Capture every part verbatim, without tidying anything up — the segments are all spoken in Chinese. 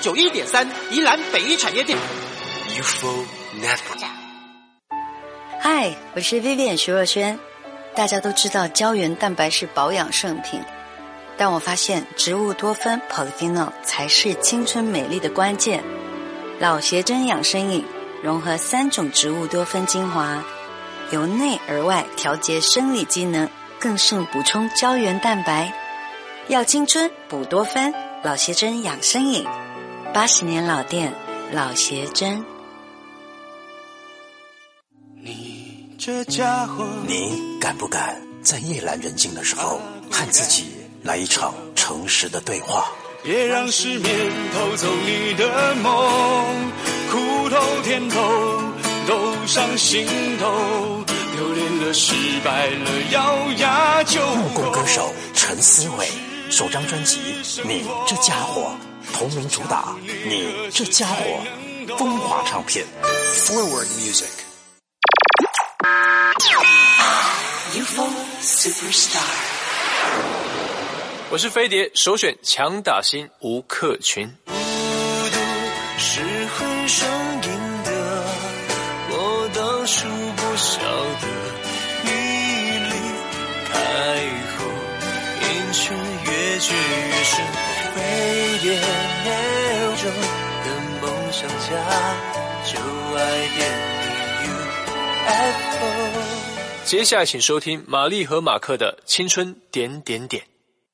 九一点三宜兰北一产业店。 U F O Network。 嗨，我是 Vivian 徐若瑄。大家都知道胶原蛋白是保养圣品，但我发现植物多酚 Polyphenol 才是青春美丽的关键。老协珍养生饮融合三种植物多酚精华，由内而外调节生理机能，更胜补充胶原蛋白。要青春补多酚，老协珍养生饮，八十年老店，老协珍。 你这家伙，你敢不敢在夜阑人静的时候和自己来一场诚实的对话？ 别让失眠偷走你的梦，苦头甜头都上心头，丢脸了失败了咬牙就木工歌手陈思伟首张专辑《你这家伙》同名主打《你这家伙》，风华唱片 Forward Music。 U F O Superstar。 我是飞碟首选强打星吴克群。 孤独是会上瘾的，我当初不晓得，你离开后瘾却越陷越深，飞碟秒钟的梦想家，就爱点你 U F O。 接下来请收听玛丽和马克的青春点点点。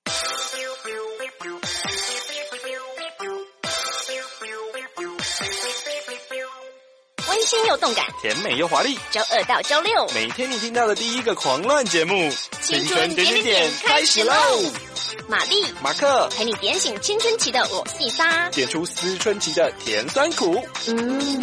温馨又动感， 甜美又华丽， 周二到周六， 每天你听到的第一个狂乱节目， 青春点点点开始喽！玛丽、 马克陪你点醒青春期的我细沙， 点出思春期的甜酸苦。 嗯。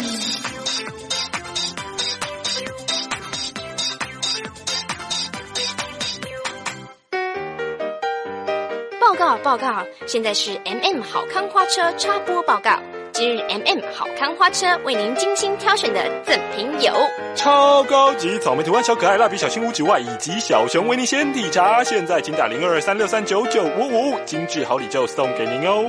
报告报告，现在是 M M 好康花车插播报告。今日 M M 好康花车为您精心挑选的赠品有超高级草莓图案小可爱蜡笔小新屋之外，以及小熊维尼鲜体茶，现在请打零二三六三九九五五，精致好礼就送给您哦。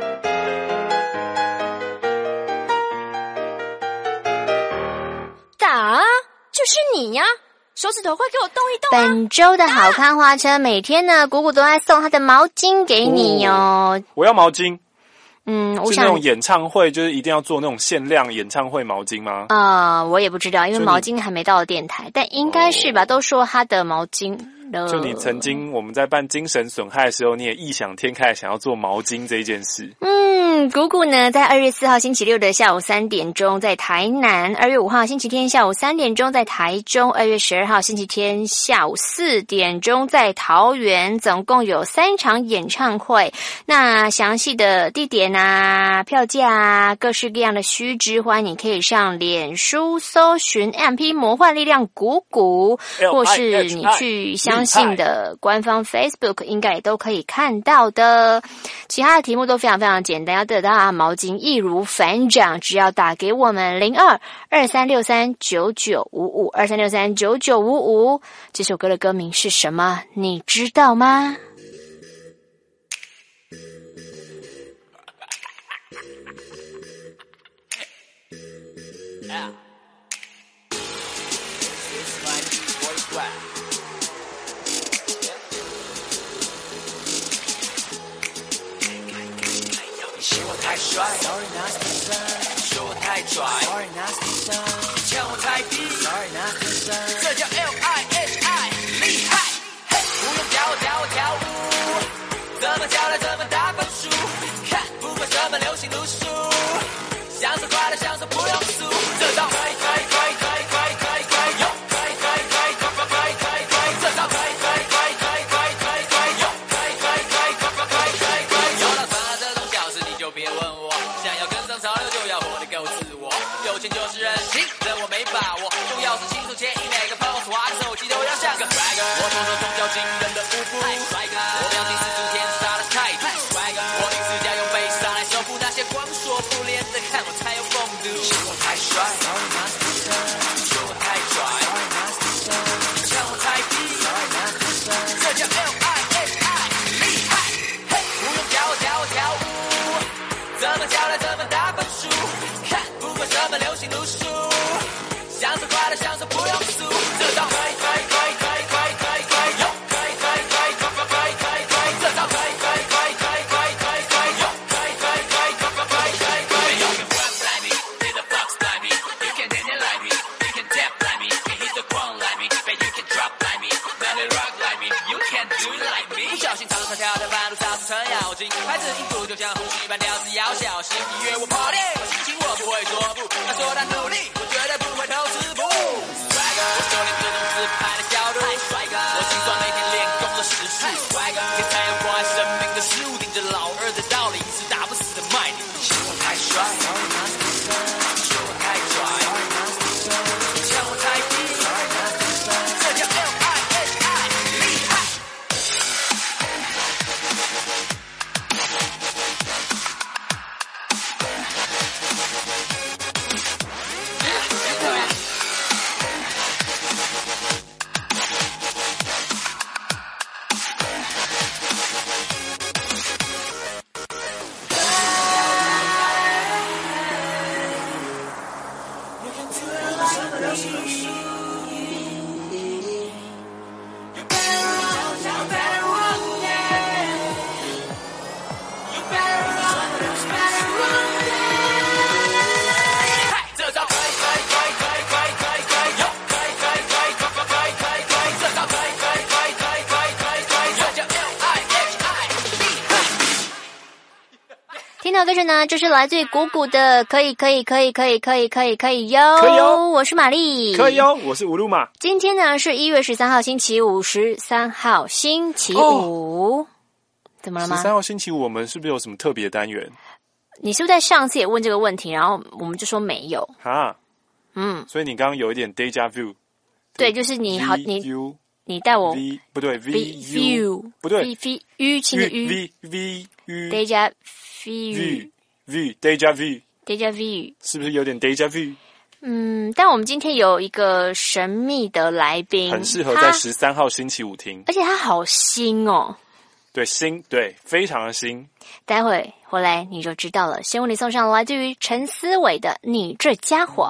打，就是你呀！手指头快给我动一动啊！本周的好康花车每天呢，谷谷都在送他的毛巾给你哦。 我要毛巾。 嗯，我是那种演唱会，就是一定要做那种限量演唱会毛巾吗？ 啊、呃，我也不知道，因为毛巾还没到电台，但应该是吧？哦、都说他的毛巾。 就你曾经我们在办精神损害的时候，你也异想天开想要做毛巾这一件事。 嗯，谷谷呢，在二月四号星期六的下午三点钟在台南，二月五号星期天下午三点钟在台中，二月十二号星期天下午四点钟在桃园，总共有三场演唱会。那详细的地点啊、票价啊、各式各样的须知，欢迎你可以上脸书搜寻 M P 魔幻力量谷谷，或是你去相信的官方 Facebook 应该也都可以看到的。其他的题目都非常非常简单，要得到毛巾易如反掌，只要打给我们零二二三六三九九五五二三六三九九五五。这首歌的歌名是什么？你知道吗？ 嫌我太帅 ，Sorry nasty son， 说我太拽 ，Sorry nasty son， 抢我太低 ，Sorry nasty son， 这叫 L I H I， 厉害，嘿，不用教我教我跳舞，怎么教来怎么打分数，看不管什么流行路数，享受快乐享受不用输，这招可以可以可以可以可以可以可以有，可以可以可以可以可以可以可以，这招可以可以可以可以可以可以可以有，可以可以可以可以可以可以可以有，到穿了这种小事你就别问我，想要跟上潮流就要活得够自我，有钱就是任性，这我没把握，重要是清楚前一每个 pose 滑的手机都要像个 swagger， 我脱手宗教惊人的舞步，我表情是诸天杀的态度，我一直要用悲伤来修复那些光说不练的，看我才有风度，嫌我太帅 ，Sorry nasty son， 说我太拽 ，Sorry nasty son， 抢我太低 ，Sorry nasty son， 这叫 L I H I， 厉害，嘿，不用教我教我跳舞，怎么教来？ 怎么打分数，看不管什么流行路数，享受快乐，享受不用输，这招可以可以可以可以可以可以可以有，可以可以可以可以可以可以可以，这招可以可以可以可以可以可以可以有，可以可以可以可以可以可以可以。You can rap like me, hit the box like me, you can dance like me, you can tap like me, you can hit the ground like me, but you can drop like me, let it rock like me, you can't do it like me。不小心唱着唱跳的半路杀出程咬金，拍子音符就像呼吸般调子要小心，音乐我 party， 我心情我不会说不，他说他努力，我绝对不会偷吃不。Swagger， 我修炼各种自拍的角度，我精算每天练功的时序。Swagger， 天才有关生命的事物，顶着老二的道理是打不死的卖点。嫌我太帅，说我太拽，嫌我太低，这叫 L I H I， 厉害。 听到歌声呢，就是来自于鼓鼓的，可以可以可以可以可以可以可以哟， 可以哟， 我是玛丽， 可以哟，我是乌鲁玛。 今天呢是一月十三号星期五，十三号星期五，哦、怎么了吗？ 十三号星期五，我们是不是有什么特别的单元？ 你是不是在上次也问这个问题，然后我们就说没有？ 哈， 嗯， 所以你刚刚有一点 deja vu。 对，就是你好，你你带我 v 不对 v u 不对 v v u 轻的 u v v u deja vu v deja vu deja vu 是不是有点 deja vu？ 嗯，但我们今天有一个神秘的来宾， 很适合在十三号星期五听， 而且他好新哦。 对，新，对，非常的新。 待会回来你就知道了。先为你送上来自于陈思伟的《你这家伙》。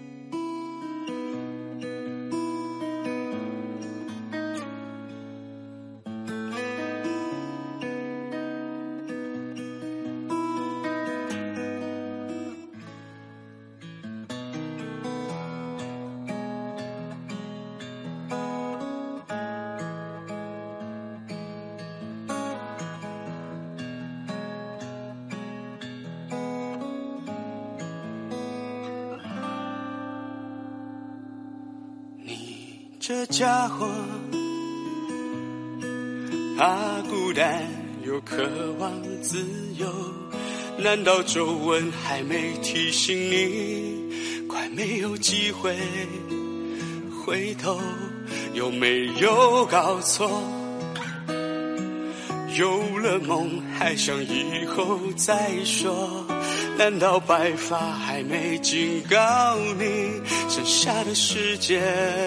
这家伙怕孤单又渴望自由，难道皱纹还没提醒你快没有机会回头？有没有搞错？有了梦还想以后再说，难道白发还没警告你剩下的时间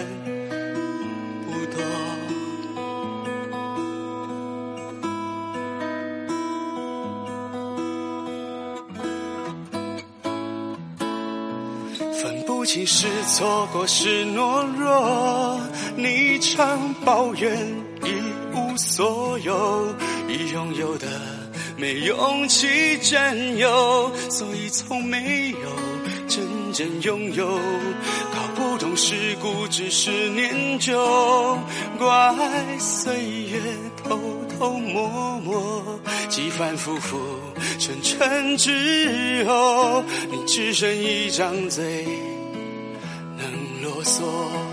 不清是错过是懦弱，你常抱怨一无所有，已拥有的没勇气占有，所以从没有真正拥有。搞不懂世故只是念旧，怪岁月偷偷摸摸，几番复复沉沉之后，你只剩一张嘴能啰嗦。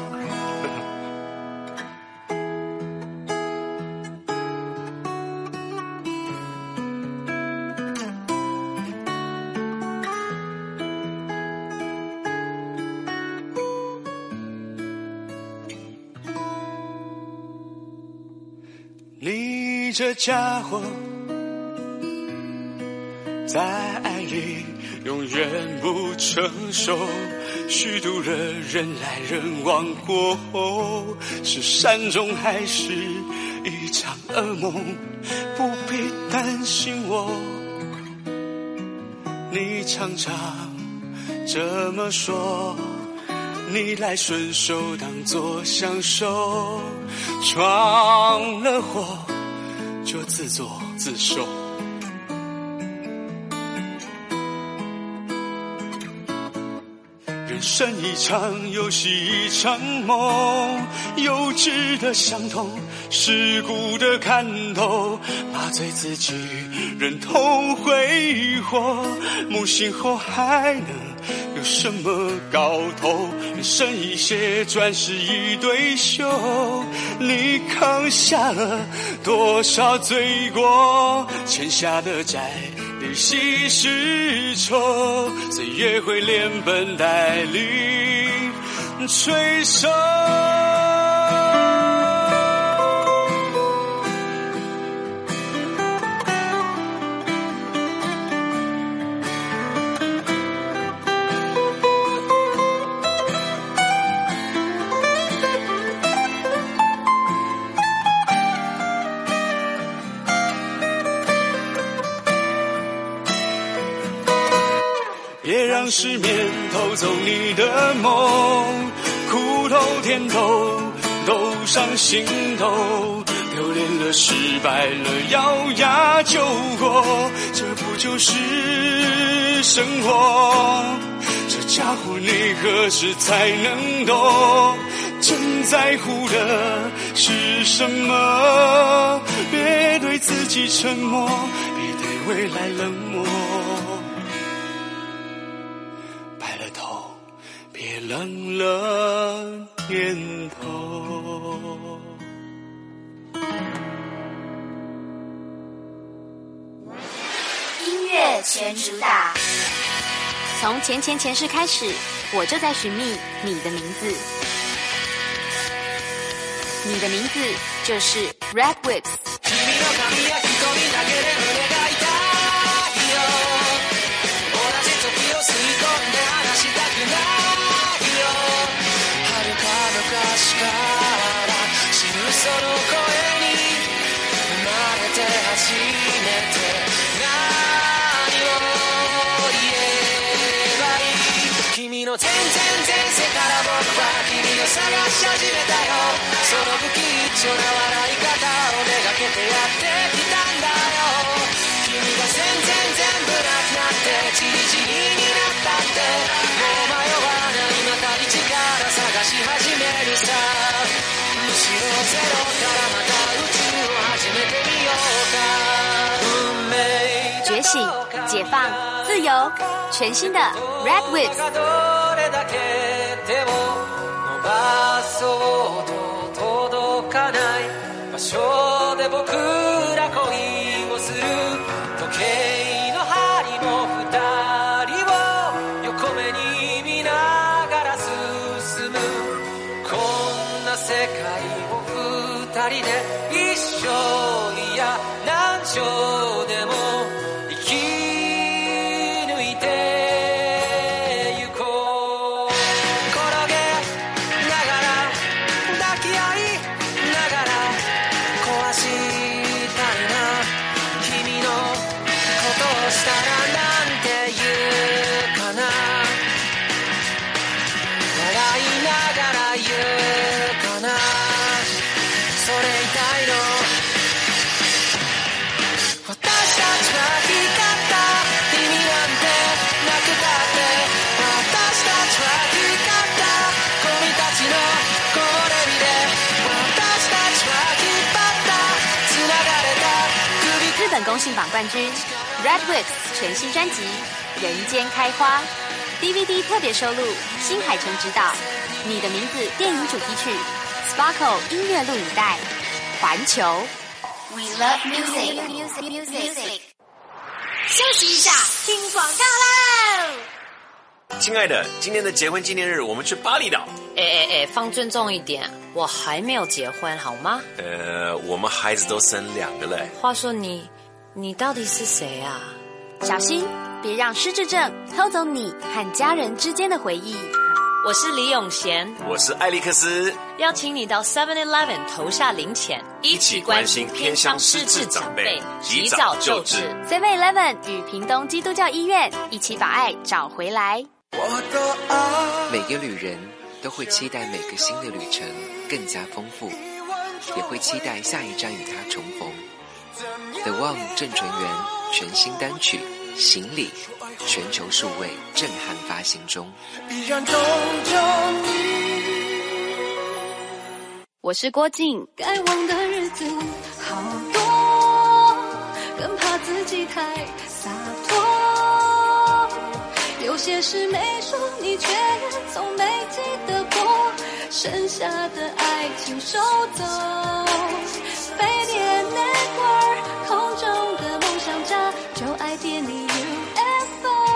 你这家伙在爱里永远不成熟，虚度了人来人往过后，是山中还是一场噩梦？不必担心我， 你常常这么说，逆来顺受当作享受，闯了祸就自作自受。人生一场游戏一场梦，幼稚的相同，世故的看透，麻醉自己，忍痛挥霍，梦醒后还能有什么搞头？人生一些转世一对休，你扛下了多少罪过，欠下的债利息是愁，岁月会连本带利催收。别让失眠偷走你的梦，苦头甜头都上心头，丢脸了失败了咬牙救活，这不就是生活？这家伙你何时才能懂，真在乎的是什么？别对自己沉默，别对未来冷漠，别冷了念头。 音乐全主打，从前前前世开始，我就在寻觅你的名字。你的名字就是 Red Wimps。 君の全然前世から僕は君を探し始めたよ。その不吉祥な笑い方をめがけてやってきたんだよ。君が全然全部なくなってチリチリになったって、もう迷わないまた一から探し始めるさ。むしろゼロからまた宇宙を始めてみようか。運命觉醒、解放、自由，全新的 Red Wimps。 どれだけ手を伸ばそうと届かない場所で僕ら恋をする。時計の針も二人を横目に見ながら進む。こんな世界を二人で一生、いや何生でも生き抜いてゆこう。転げながら抱き合いながら壊したいな。君のことをしたらなんて言うかな。笑いながら言うかな。それ痛いの。私たちは光った意味なんてなくたって、私たちは光ったゴミたちの木漏れ日で、私たちは引っ張った繋がれた首。 日本公信榜冠军 Red Wimps 全新专辑《人间开花》D V D 特别收录新海诚执导《你的名字》电影主题曲 Sparkle 音乐录影带环球。We love music, music, music. 休息一下，听广告喽！ 亲爱的，今天的结婚纪念日，我们去巴厘岛。 哎哎哎，放尊重一点，我还没有结婚，好吗？ 呃，我们孩子都生两个嘞。 话说你，你到底是谁啊？ 小心，别让失智症偷走你和家人之间的回忆。 我是李永贤， 我是艾利克斯。 邀请你到 seven eleven 投下零钱，一起关心偏乡失智长辈，及早救治。 seven eleven 与屏东基督教医院一起把爱找回来。 每个旅人都会期待每个新的旅程更加丰富，也会期待下一站与他重逢。The One 郑纯元全新单曲《行礼》全球数位震撼发行中。 我是郭静。 该忘的日子好多，更怕自己太洒脱。有些事没说，你却也从没记得过。剩下的爱情收走，飞碟 Network 空中的梦想家，就爱电力 U F O。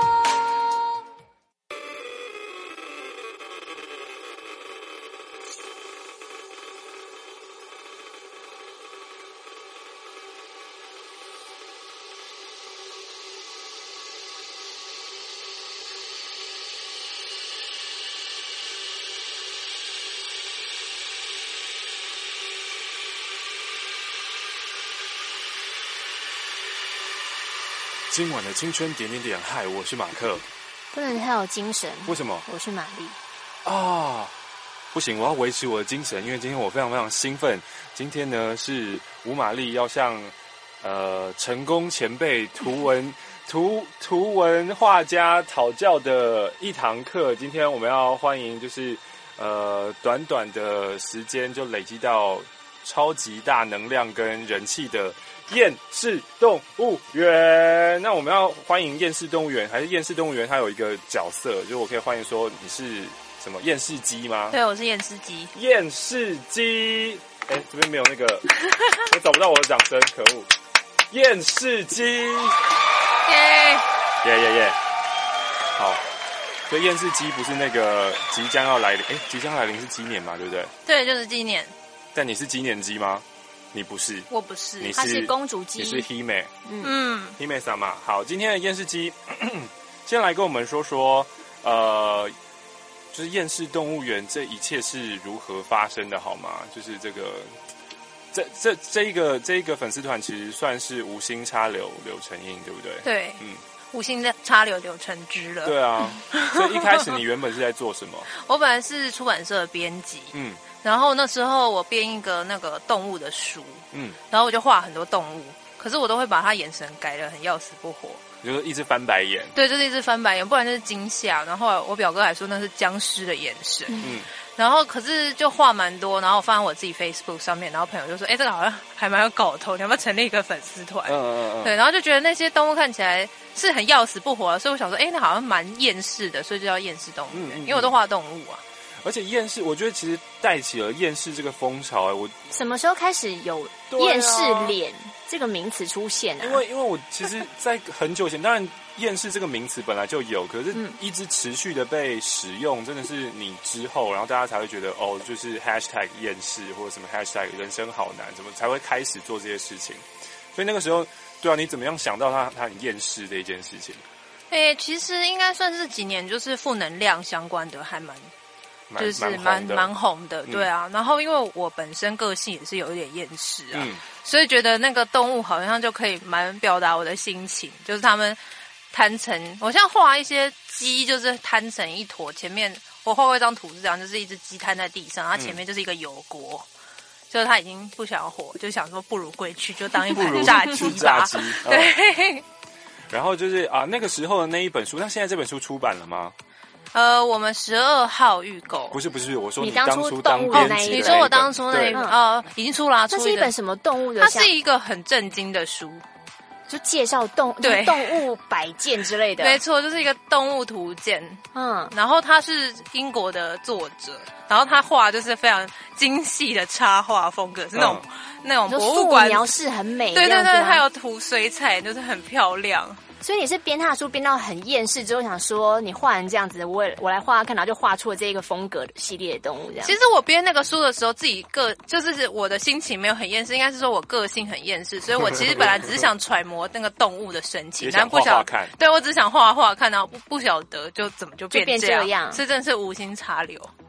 今晚的青春点点点，嗨，我是马克。 不能太有精神。 为什么？ 我是玛丽。 啊，不行，我要维持我的精神，因为今天我非常非常兴奋。今天呢是吴玛丽要向呃成功前辈图文图图文画家讨教的一堂课。今天我们要欢迎，就是呃短短的时间就累积到超级大能量跟人气的厌世动物园。那我们要欢迎厌世动物园，还是厌世动物园它有一个角色，就是我可以欢迎说你是什么厌世鸡吗？ 对，我是厌世鸡。 厌世鸡，哎，这边没有那个，我找不到我的掌声，可恶！厌世鸡， 耶耶耶耶！好，所以厌世鸡不是那个即将要来临，哎，即将来临是鸡年嘛，对不对？ 对，就是今年。 但你是鸡年鸡吗？你不是， 我不是， 你是她是公主鸡， 你是 Hime， 嗯 ，Hime 桑嘛。好，今天的厌世鸡，先来跟我们说说，呃，就是厌世动物园这一切是如何发生的，好吗？就是这个，这这这一个这一个粉丝团其实算是无心插柳柳成荫，对不对？ 对， 嗯， 无心插柳柳成枝了。 对啊，所以一开始你原本是在做什么？ 我本来是出版社的编辑， 嗯。 然后那时候我编一个那个动物的书，嗯，然后我就画很多动物，可是我都会把他眼神改得很要死不活， 就是一直翻白眼， 对，就是一直翻白眼，不然就是惊吓。然后后来我表哥还说那是僵尸的眼神，嗯，然后可是就画蛮多，然后我放在我自己 Facebook 上面，然后朋友就说，哎，这个好像还蛮有搞头，你要不要成立一个粉丝团？嗯嗯嗯，对，然后就觉得那些动物看起来是很要死不活的，所以我想说，哎，那好像蛮厌世的，所以就叫厌世动物园，因为我都画动物啊。 而且厌世，我觉得其实带起了厌世这个风潮。哎，我什么时候开始有厌世脸这个名词出现啊？ 因为因为我其实，在很久前，当然厌世这个名词本来就有，可是一直持续的被使用，真的是你之后，然后大家才会觉得哦，就是 hashtag 厌世或者什么 hashtag 人生好难，怎么才会开始做这些事情。所以那个时候，对啊，你怎么样想到他他很厌世的一件事情？ 诶、欸，其实应该算是几年，就是负能量相关的，还蛮。就是蛮蛮红的，对啊。嗯、然后因为我本身个性也是有一点厌世啊，嗯、所以觉得那个动物好像就可以蛮表达我的心情，就是他们摊成，我像画一些鸡，就是摊成一坨，前面我画过一张图是这样，就是一只鸡摊在地上，它前面就是一个油锅。嗯，就是他已经不想活，就想说不如归去，就当一盘炸鸡吧。 炸鸡， 对。 哦、然后就是啊，那个时候的那一本书，那现在这本书出版了吗？ 呃，我们十二号预购。 不是不是，我说你当初当编辑， 你说我当初那一本呃，已经出了。 这是一本什么动物的？ 它是一个很震惊的书， 就介绍动对动物百件之类的。 没错，就是一个动物图鉴。嗯，然后他是英国的作者，然后他画就是非常精细的插画风格，是那种、嗯、那种博物馆描式很美。 对对对，还有涂水彩，就是很漂亮。 所以你是编他的书编到很厌世之后，想说你画成这样子，我我来画看，然后就画出了这个风格系列的动物这样。 其实我编那个书的时候，自己个就是我的心情没有很厌世，应该是说我个性很厌世，所以我其实本来只是想揣摩那个动物的神情，然后不晓得，对我只想画画看，然后不不晓得就怎么就变这样， 就变这样， 是真的是无心插柳。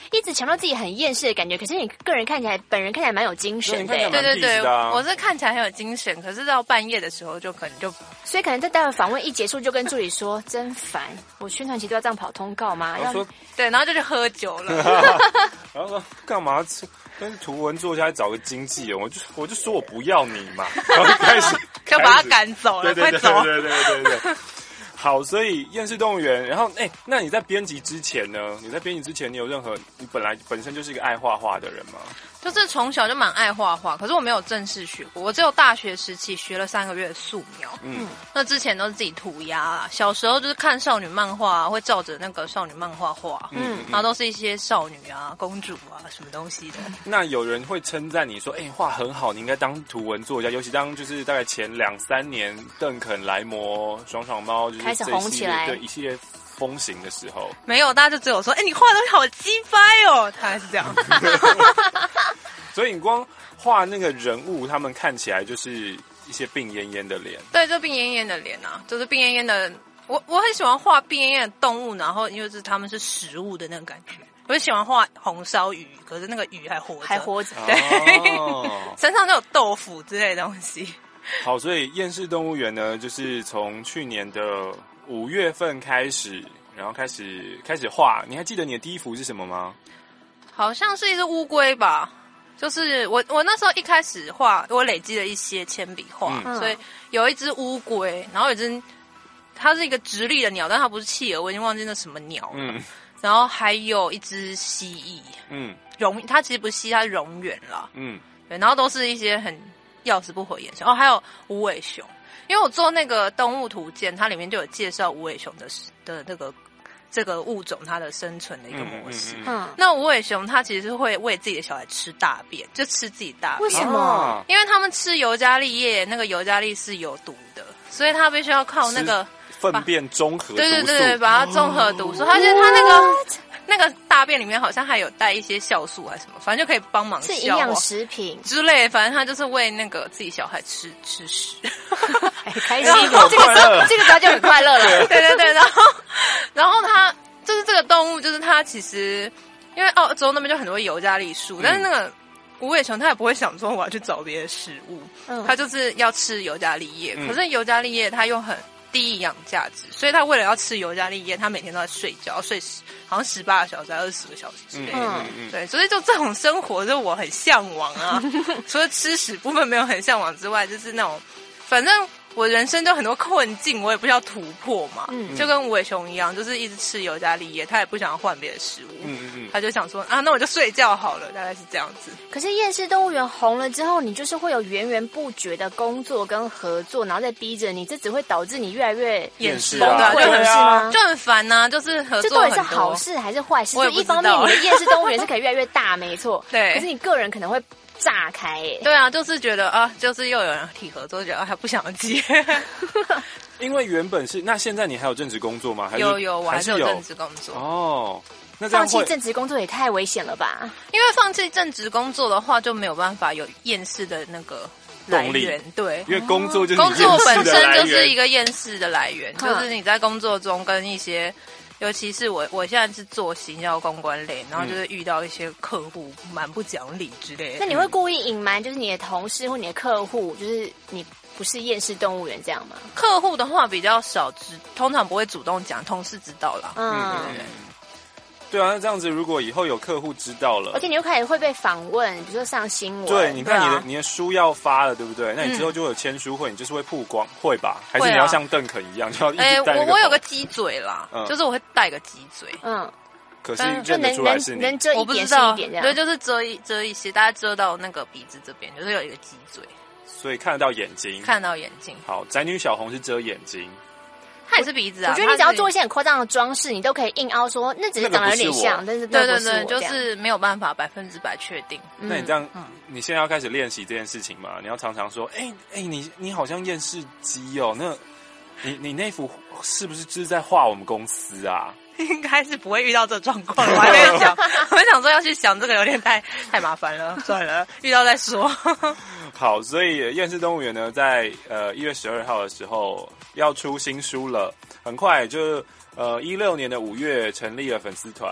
一直强调自己很厌世的感觉，可是你个人看起来，本人看起来蛮有精神的、欸。 对对对，我是看起来很有精神，可是到半夜的时候就可能就， 所以可能在待会访问一结束就跟助理说，真烦，我宣传期都要这样跑通告吗？ 然后说对，然后就去喝酒了， 然后说干嘛？跟图文作家找个经纪人，我就我就说我不要你嘛，然后开始就把他赶走了， 对对对快走！ 对对对对对。好，所以厌世动物园，然后哎、欸，那你在编辑之前呢？你在编辑之前，你有任何你本来本身就是一个爱画画的人吗？ 就是从小就蛮爱画画，可是我没有正式学过，我只有大学时期学了三个月的素描。嗯，那之前都是自己涂鸦啦。小时候就是看少女漫画、啊，会照着那个少女漫画画。嗯，然后都是一些少女啊、公主啊什么东西的。 那有人会称赞你说：“哎、欸，画很好，你应该当图文作家。”尤其当就是大概前两三年，邓肯、莱摩、爽爽猫就是开始红起来， 对一系列风行的时候， 没有，大家就只有说：“哎、欸，你画的东西好鸡掰哦！”大概是这样。 所以你光画那个人物，他们看起来就是一些病恹恹的脸。 对，就病恹恹的脸啊，就是病恹恹的。我我很喜欢画病恹恹的动物，然后因为是他们是食物的那种感觉。我就喜欢画红烧鱼，可是那个鱼还活着， 还活着， 对， 哦、 身上就有豆腐之类的东西。 好，所以厌世动物园呢，就是从去年的五月份开始，然后开始开始画。你还记得你的第一幅是什么吗？ 好像是一只乌龟吧。就是我，我那时候一开始画，我累积了一些铅笔画，嗯、所以有一只乌龟，然后有一只，它是一个直立的鸟，但它不是企鹅，我已经忘记那什么鸟了。嗯，然后还有一只蜥蜴，嗯，蝾，它其实不是蜥，它是蝾螈啦。嗯，对，然后都是一些很要死不活眼神。哦，还有无尾熊，因为我做那个动物图鉴，它里面就有介绍无尾熊的的那个。这个物种它的生存的一个模式。嗯，嗯嗯那无尾熊它其实是会喂自己的小孩吃大便，就吃自己大便。 为什么？ 因为他们吃尤加利叶，那个尤加利是有毒的，所以它必须要靠那个粪便中和毒素。 对对对对，把它中和毒素。它、哦、其实它那个那个大便里面好像还有带一些酵素还是什么，反正就可以帮忙是营养食品之类的。反正它就是喂那个自己小孩吃吃屎。 很开心，这个时候这个时候就很快乐了。 对对对，然后然后它就是这个动物，就是它其实因为澳洲那边就很多尤加利树，嗯、但是那个无尾熊它也不会想说我要去找别的食物，嗯、它就是要吃尤加利叶。嗯、可是尤加利叶它又很低营养价值，所以它为了要吃尤加利叶，它每天都在睡觉，睡十好像十八个小时、二十个小时之类的。嗯嗯、对，所以就这种生活，就我很向往啊。除了吃屎部分没有很向往之外，就是那种反正。我人生就很多困境，我也不需要突破嘛，嗯、就跟无尾熊一样，就是一直吃尤加利叶，他也不想要换别的食物，嗯嗯嗯他就想说啊，那我就睡觉好了，大概是这样子。 可是厌世动物园红了之后，你就是会有源源不绝的工作跟合作，然后再逼着你，这只会导致你越来越厌世啊， 就很是就很烦呐、啊，就是合作很多。 这到底是好事还是坏事？就一方面，你的厌世动物园是可以越来越大，没错， 对。 可是你个人可能会炸开、欸， 对啊，就是觉得啊，就是又有人提合作，觉得啊还不想接。 因为原本是那现在你还有正职工作吗？还是有有，我还是有正职工作哦。那这样放弃正职工作也太危险了吧？ 因为放弃正职工作的话，就没有办法有厌世的那个来源。对， 因为工作就是工作本身就是一个厌世的来源，就是你在工作中跟一些。尤其是我，我现在是做行销公关类，然后就是遇到一些客户蛮不讲理之类的。 那你会故意隐瞒，就是你的同事或你的客户，就是你不是厌世动物园这样吗？ 客户的话比较少知，通常不会主动讲，同事知道啦。嗯，对对对。 对啊，那这样子，如果以后有客户知道了， 而且你又开始会被访问，比如说上新闻。 对，你看你的、啊、你的书要发了，对不对？那你之后就会有签书会，嗯、你就是会曝光，会吧？还是你要像邓肯一样，就要一直戴那个头？ 哎、欸，我我有个鸡嘴啦，嗯、就是我会戴个鸡嘴， 嗯。可是认得出来是你， 能遮一点是一点这样。 对，就是遮一遮一些，大概遮到那个鼻子这边，就是有一个鸡嘴， 所以看得到眼睛， 看得到眼睛。 好，宅女小红是遮眼睛。 它也是鼻子啊！ 我觉得你只要做一些很夸张的装饰，你都可以硬凹说那只是长得有点像，但是对对对，就是没有办法百分之百确定。 嗯、那你这样，嗯、你现在要开始练习这件事情嘛？你要常常说，哎、欸、哎、欸，你你好像厌世鸡哦，那你你那幅是不是就是在画我们公司啊？ 应该是不会遇到这状况，我还没想，我想说要去想这个有点太太麻烦了，算了，遇到再说。 好，所以厌世动物园呢，在呃一月十二号的时候要出新书了，很快就呃一六年的五月成立了粉丝团，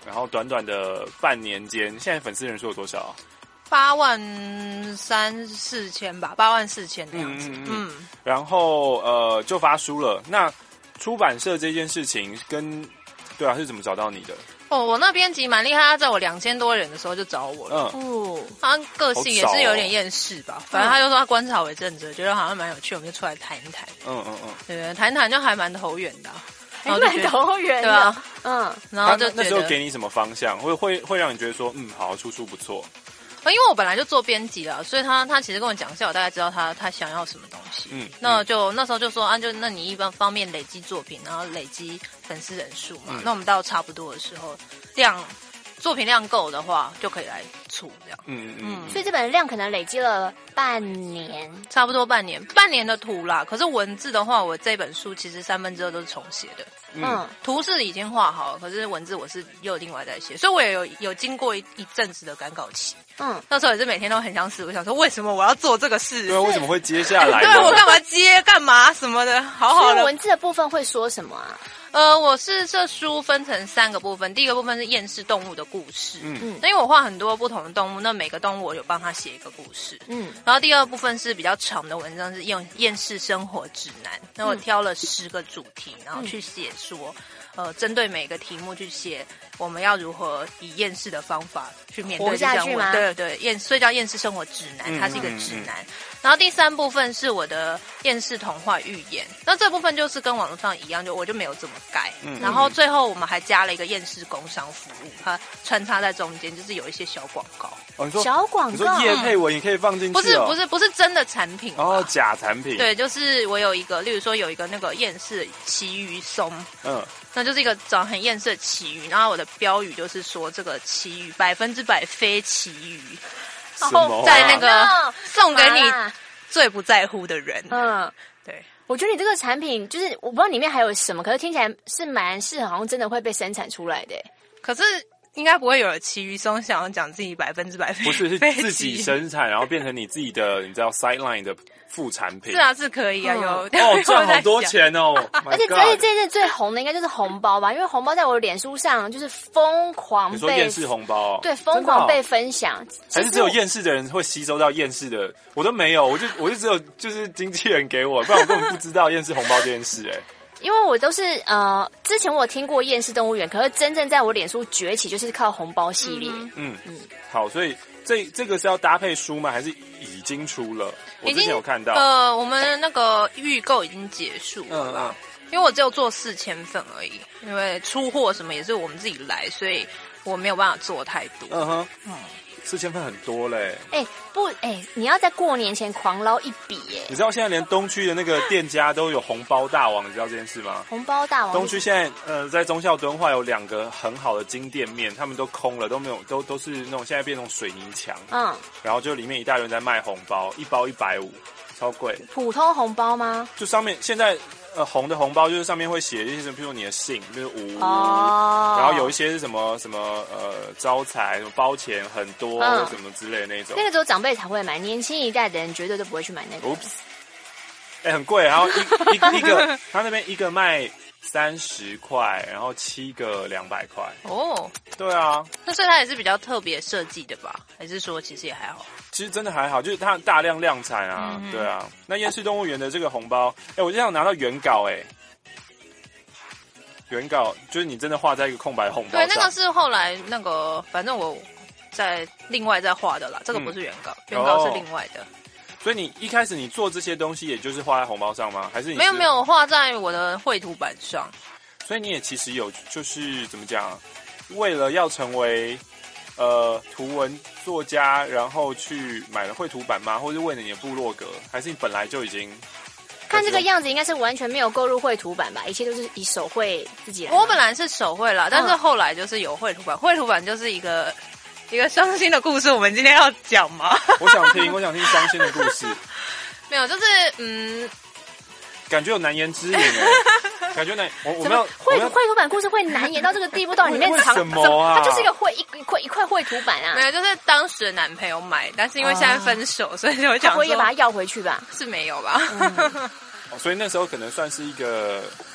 然后短短的半年间，现在粉丝人数有多少？ 八万三四千吧，八万四千的样子。嗯, 嗯, 嗯然后呃就发书了。那出版社这件事情跟对啊是怎么找到你的？ 哦，我那编辑蛮厉害，他在我两千多人的时候就找我了。嗯，哦，他个性也是有点厌世吧，哦、反正他就说他观察我一阵子，觉得好像蛮有趣，我们就出来谈一谈。嗯嗯嗯，对，谈谈就还蛮投缘的、啊。 还蛮投缘的，对啊， 嗯，然后就那时候给你什么方向，会会会让你觉得说，嗯，好，出书不错。 因为我本来就做编辑了，所以他他其实跟我讲一下，我大概知道他他想要什么东西。嗯，那就那时候就说啊，就那你一般方面累积作品，然后累积粉丝人数嘛。嗯、那我们到差不多的时候，量作品量够的话，就可以来出这样。嗯嗯，所以这本量可能累积了半年， 差不多半年，半年的图啦。可是文字的话，我这本书其实三分之二都是重写的。嗯，图是已经画好了，可是文字我是又另外在写，所以我也有有经过一一阵子的赶稿期。嗯，那时候也是每天都很想死，我想说为什么我要做这个事？ 对，为什么会接下来？ 对，我干嘛接干嘛什么的，好好的。 所以文字的部分会说什么啊？ 呃，我是这书分成三个部分，第一个部分是厌世动物的故事，嗯嗯，那因为我画很多不同的动物，那每个动物我有帮他写一个故事，嗯，然后第二部分是比较长的文章，是用厌世生活指南，那我挑了十个主题，然后去写说。呃，针对每个题目去写，我们要如何以厌世的方法去面对活下去吗？ 对对，厌所以叫厌世生活指南，它是一个指南。嗯嗯嗯、然后第三部分是我的厌世童话寓言，那这部分就是跟网络上一样，就我就没有这么改。嗯、然后最后我们还加了一个厌世工商服务，它穿插在中间，就是有一些小广告。 哦，你说小广告， 你说业配文也可以放进去、哦？ 不是不是不是真的产品哦，假产品。 对，就是我有一个，例如说有一个那个厌世奇鱼松，嗯。那就是一个长很厌世的奇鱼，然后我的标语就是说这个奇鱼百分之百非奇鱼，然后在那个送给你最不在乎的人。嗯，对， 我觉得你这个产品就是我不知道里面还有什么，可是听起来是蛮适合，好像真的会被生产出来的。 可是应该不会有奇鱼松想要讲自己百分之百非， 不是是自己生产，然后变成你自己的，你知道 sideline 的。副产品是啊，是可以啊，有哦，赚好多钱哦！ 而且而且这次最红的应该就是红包吧，因为红包在我脸书上就是疯狂被你说厌世红包， 对，疯狂被分享。 还是只有厌世的人会吸收到厌世的？我都没有，我就我就只有就是经纪人给我，不然我根本不知道厌世红包这件事哎。 因为我都是呃，之前我有听过厌世动物园，可是真正在我脸书崛起就是靠红包系列。嗯嗯嗯，好，所以这这个是要搭配书吗？还是已经出了？我之前有看到， 呃，我们那个预购已经结束了啦，嗯嗯、因为我只有做四千份而已，因为出货什么也是我们自己来，所以我没有办法做太多。嗯哼，嗯。 四千份很多嘞！ 哎、欸，不，哎、欸，你要在过年前狂捞一笔耶！ 你知道现在连东区的那个店家都有红包大王，你知道这件事吗？ 红包大王， 东区现在呃，在忠孝敦化有两个很好的金店面，他们都空了，都没有，都都是那种现在变成水泥墙，嗯，然后就里面一大人在卖红包，一包一百五，超贵。 普通红包吗？ 就上面现在。呃，红的红包就是上面会写一些，比如你的姓，就是吴，哦、然后有一些是什么什么呃招财、什么包钱很多、嗯、什么之类的那种。 那个时候长辈才会买，年轻一代的人绝对都不会去买那个。 Oops， 哎、欸，很贵，然后一一一个，他那边一个卖三十块，然后七个两百块。哦，对啊， 那所以它也是比较特别设计的吧？还是说其实也还好？ 其实真的还好，就是它大量量产啊，嗯、对啊。那厌世动物园的这个红包，哎、欸，我就想拿到原稿、欸，哎，原稿就是你真的画在一个空白红包上。 对，那个是后来那个，反正我在另外再画的啦，这个不是原稿，嗯、原稿是另外的。哦、 所以你一开始你做这些东西，也就是画在红包上吗？还是你是没有没有画在我的绘图板上？ 所以你也其实有，就是怎么讲，为了要成为。呃，图文作家，然后去买了绘图板吗？或是为了你的部落格，还是你本来就已经？ 看这个样子，应该是完全没有购入绘图板吧？一切都是以手绘自己来。 我本来是手绘啦，但是后来就是有绘图板。绘图板就是一个一个伤心的故事，我们今天要讲吗？ 我想听，我想听伤心的故事。 没有，就是嗯。 感觉有难言之隐哎，感觉难，我我没有绘绘图板故事会难言到这个地步，到里面藏什么啊？ 它就是一个绘一块一块绘图板啊。 没有，就是当时的男朋友买，但是因为现在分手，啊、所以就讲说， 他不会也把它要回去吧？ 是没有吧？ 嗯哦、所以那时候可能算是一个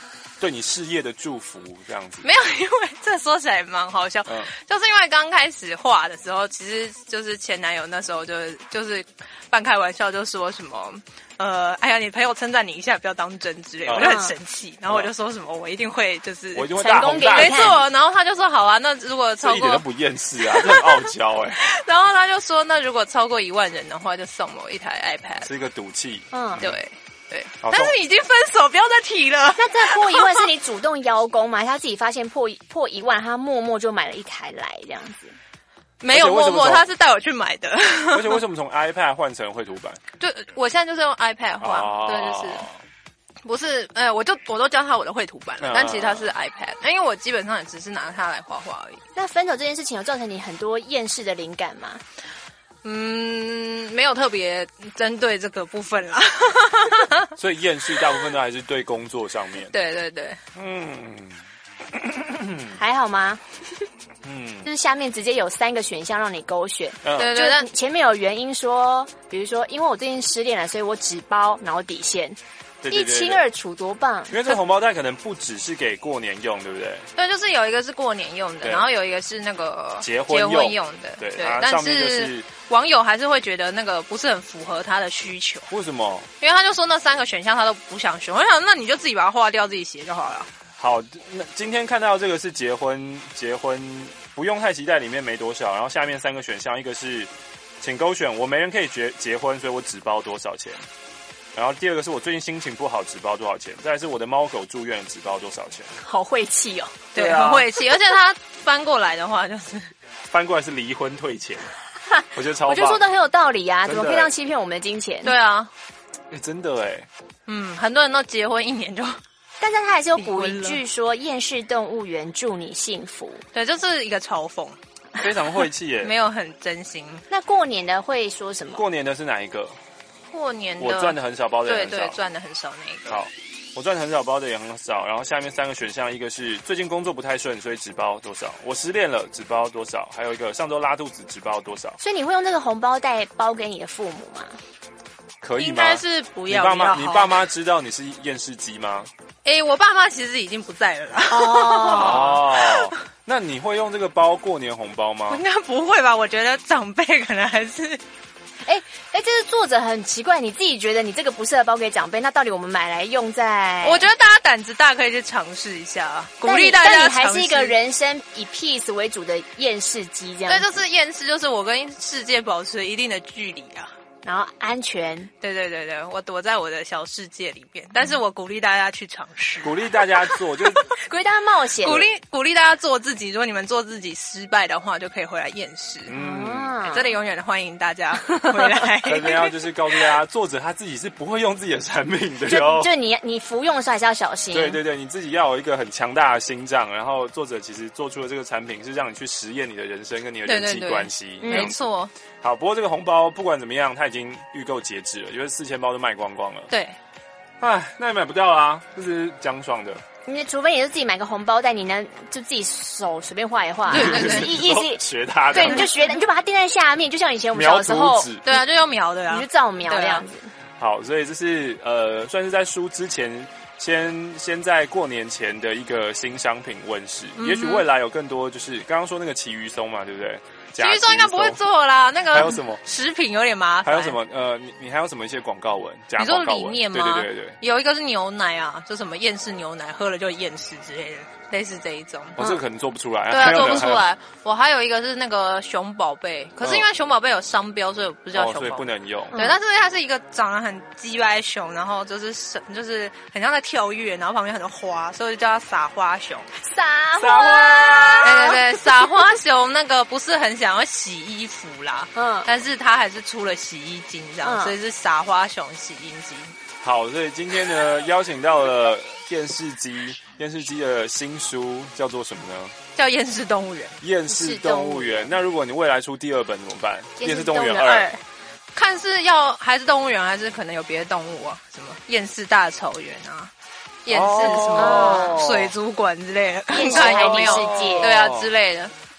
对你事业的祝福这样子？ 没有，因为这说起来蛮好笑，嗯，就是因为刚开始画的时候，其实就是前男友那时候就就是半开玩笑就说什么。呃，哎呀，你朋友称赞你一下，不要当真之类，我就很生气。然后我就说什么，我一定会就是我一定会大红大没错。然后他就说好啊，那如果超过一点都不厌世啊，这很傲娇哎。 然后他就说，那如果超过一万人的话，就送我一台 iPad， 是一个赌气。 嗯，对对。但是已经分手，不要再提了。 那这破一万是你主动邀功吗？还是他自己发现破破一万，他默默就买了一台来这样子？ 没有默默，他是带我去买的。 而且为什么从 iPad 换成绘图板？ 对，我现在就是用 iPad 画，哦、对，就是不是，呃，我就我都教他我的绘图板了，嗯、但其实他是 iPad， 因为我基本上也只是拿它来画画而已。 那分手这件事情有造成你很多厌世的灵感吗？ 嗯，没有特别针对这个部分啦。 所以厌世大部分都还是对工作上面。 对对对， 嗯， 还好吗？嗯，就是下面直接有三个选项让你勾选， 嗯、对对， 就前面有原因说，比如说因为我最近失恋了，所以我只包然后底线， 对对对对一清二楚，多棒！ 因为这个红包袋可能不只是给过年用，对不对？ 对，就是有一个是过年用的，然后有一个是那个结婚用, 用的， 对， 对啊、 但上面就是网友还是会觉得那个不是很符合他的需求。 为什么？ 因为他就说那三个选项他都不想选，我想那你就自己把它划掉，自己写就好了。 好，那今天看到这个是结婚，结婚不用太期待，里面没多少，然后下面三个选项，一个是请勾选我没人可以结结婚，所以我只包多少钱，然后第二个是我最近心情不好，只包多少钱，再来是我的猫狗住院，只包多少钱。 好晦气哦， 对，很晦气，而且他翻过来的话就是翻过来是离婚退钱，我觉得超棒， 我觉得说的很有道理啊，怎么可以这样欺骗我们的金钱？ 对啊， 哎、欸，真的哎， 嗯，很多人都结婚一年就。 但是他还是有补一句说：“厌世动物园，祝你幸福。” 对，就是一个嘲讽， 非常晦气耶， 没有很真心。 那过年的会说什么？ 过年的是哪一个？ 过年的我赚的很少，包的也很少。 对对，赚的很少那一个。 好，我赚的很少，包的也很少。然后下面三个选项，一个是最近工作不太顺，所以只包多少；我失恋了，只包多少；还有一个上周拉肚子，只包多少。 所以你会用这个红包袋包给你的父母吗？ 可以吗？ 应该是不要。 你爸妈，你爸妈知道你是厌世鸡吗？ 哎、欸，我爸妈其实已经不在了啦。 哦，那你会用这个包过年红包吗？ 应该不会吧？我觉得长辈可能还是…… 哎哎，这是作者很奇怪，你自己觉得你这个不适合包给长辈，那到底我们买来用在？ 我觉得大家胆子大，可以去尝试一下，鼓励大家。 但你还是一个人生以 peace 为主的厌世鸡，这样。 对，就是厌世，就是我跟世界保持一定的距离啊。 然后安全， 对对对对，我躲在我的小世界里面，但是我鼓励大家去尝试， 鼓励大家做，就鼓励大家冒险， 鼓励鼓励大家做自己。如果你们做自己失败的话，就可以回来厌世。嗯，欸、这里永远欢迎大家回来。 这边要就是告诉大家，作者他自己是不会用自己的产品的哟。就就你你服用的时候还是要小心。 对对对，你自己要有一个很强大的心脏。然后作者其实做出的这个产品是让你去实验你的人生跟你的人际关系。 没错。 好，不过这个红包不管怎么样，它已经预购截止了，因为四千包都卖光光了。 对， 哎，那也买不到啊，这是奖爽的。 你除非你是自己买个红包袋，你能就自己手随便画一画， 对对对， 意意思学他的， 对，你就学，你就把它钉在下面，就像以前我们小的时候， 对啊，就用描的啊， 你就照描这样子。 好，所以这是呃，算是在书之前。先先在过年前的一个新商品问世，嗯、也许未来有更多，就是刚刚说那个旗鱼松嘛，对不对？ 旗鱼松应该不会做啦，那个还有什么食品有点麻烦。 还有什么？呃，你你还有什么一些广告文？ 你说理念吗？ 对对对对， 有一个是牛奶啊，就什么厌世牛奶，喝了就厌世之类的。类似这一种， 我、哦、这个可能做不出来。 对啊，做不出来。我还有一个是那个熊宝贝，可是因为熊宝贝有商标，所以我不叫熊宝贝， 哦、所以不能用。 对，但是它是一个长得很鸡掰熊，然后就是就是很像在跳跃，然后旁边很多花，所以就叫它撒花熊。 撒花，对对对，撒花熊那个不是很想要洗衣服啦，嗯，但是它还是出了洗衣精这样，嗯、所以是撒花熊洗衣精。 好，所以今天呢，邀请到了厌世鸡，厌世鸡的新书叫做什么呢？ 叫《厌世动物园》。 厌世动物园。那如果你未来出第二本怎么办？ 厌世动物园二， 看是要还是动物园，还是可能有别的动物啊？什么厌世大草原啊，厌世什么水族馆之类的， 厌世海底世界， 对啊之类的。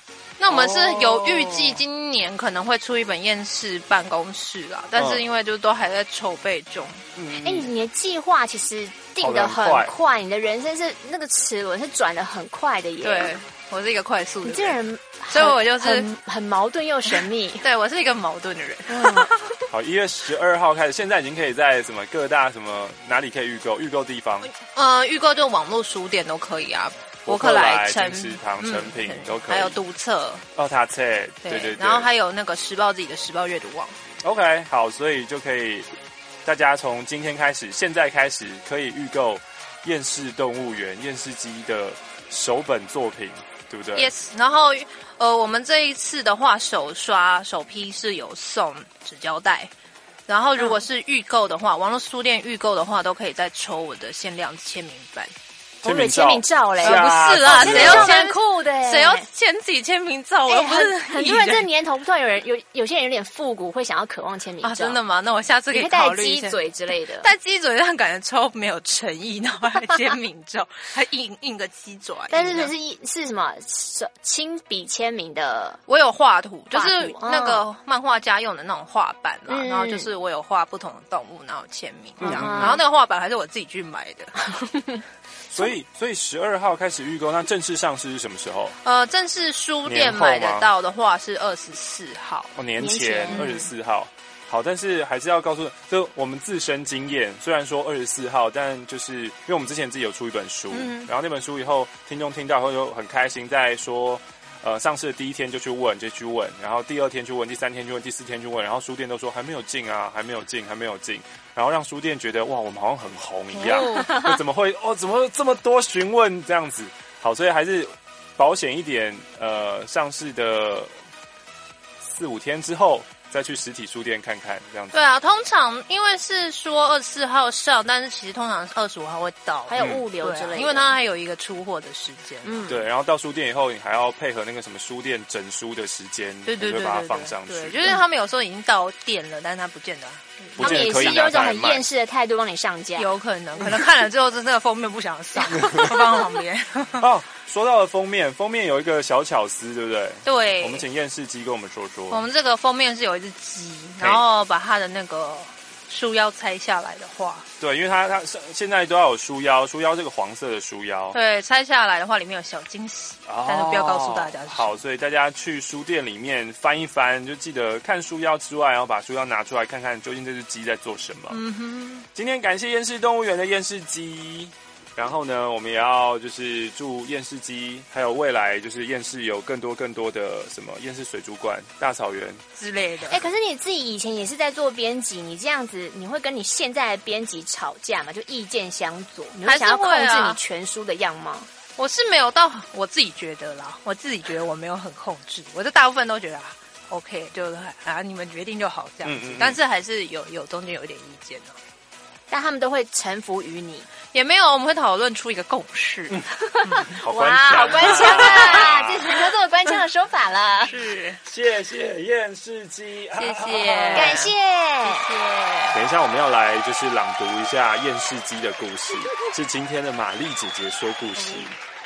那我们是有预计今年可能会出一本厌世办公室啦，但是因为就都还在筹备中。 嗯，哎、欸，你的计划其实定得很快，快你的人生是那个齿轮是转得很快的耶。 对，我是一个快速的人， 你这人， 所以我就是很很矛盾又神秘。 对，我是一个矛盾的人。 嗯、 好，一月十二号开始，现在已经可以在什么各大什么哪里可以预购？预购地方？ 呃，预购就网络书店都可以啊。博客来、 金石堂、成品都可以， 还有读册、 哦，他册，对对对， 然后还有那个时报自己的时报阅读网。 OK， 好，所以就可以大家从今天开始，现在开始可以预购《厌世动物园》厌世姬的首本作品，对不对 ？Yes， 然后呃，我们这一次的话，首刷首批是有送纸胶带。然后如果是预购的话，嗯、网络书店预购的话，都可以再抽我的限量签名版。 签名签名照嘞， 不是啦，谁要签酷的？ 谁要签自己签名照？我不是很多人这年头，突然有人有有些人有点复古，会想要渴望签名照啊？真的吗？那我下次可以考虑一下。带鸡嘴之类的， 带鸡嘴让感觉超没有诚意，然后还签名照，还印印个鸡爪。 但是是是什么亲笔签名的？ 我有画图，就是那个漫画家用的那种画板啦，然后就是我有画不同的动物，然后签名这样。然后那个画板还是我自己去买的。 所以，所以十二号开始预购，那正式上市是什么时候？ 呃，正式书店买得到的话是二十四号。 哦，年前二十四号。好，但是还是要告诉，就我们自身经验，虽然说二十四号，但就是因为我们之前自己有出一本书，嗯、然后那本书以后听众听到以后就很开心，在说。呃，上市的第一天就去问，就去问，然后第二天去问，第三天去问，第四天去问，然后书店都说还没有进啊，还没有进，还没有进，然后让书店觉得哇，我们好像很红一样，哦、怎么会哦？怎么会这么多询问这样子？好，所以还是保险一点，呃，上市的四五天之后。再去实体书店看看，这样子。 对啊，通常因为是说二十四号上，但是其实通常二十五号会到， 还有物流之类的、 嗯啊，因为它还有一个出货的时间。 嗯，对。然后到书店以后，你还要配合那个什么书店整书的时间， 对对对对， 把它放上去。 对，就是他们有时候已经到店了，但是他不见得。 他们也是有一种很厌世的态度帮你上架， 有可能，可能看了之后，这个封面不想上，放旁边。 哦，说到了封面，封面有一个小巧思，对不对？ 对， 我们请厌世姬跟我们说说。 我们这个封面是有一只鸡，然后把它的那个书腰拆下来的话， 对，因为它它现在都要有书腰，书腰这个黄色的书腰， 对，拆下来的话里面有小惊喜，哦、但是不要告诉大家。 好，所以大家去书店里面翻一翻，就记得看书腰之外，然后把书腰拿出来看看，究竟这只鸡在做什么。嗯哼，今天感谢厌世动物园的厌世姬。然后呢，我们也要就是祝厌世姬，还有未来就是厌世有更多更多的什么厌世水族馆、大草原之类的。 哎、欸，可是你自己以前也是在做编辑，你这样子，你会跟你现在的编辑吵架吗？就意见相左，你会想要控制你全书的样貌？ 我是没有到，我自己觉得啦，我自己觉得我没有很控制，我这大部分都觉得啊 OK， 就是啊你们决定就好这样子，嗯嗯嗯，但是还是有有中间有一点意见的。 但他们都会臣服于你， 也没有，我们会讨论出一个共识。 嗯嗯、好官腔， 哇，好官腔啊！这很多这么官腔的说法了。 是， 谢谢厌世姬， 谢谢， 啊、感谢，谢谢。 等一下我们要来就是朗读一下厌世姬的故事，是今天的玛丽姐姐说故事。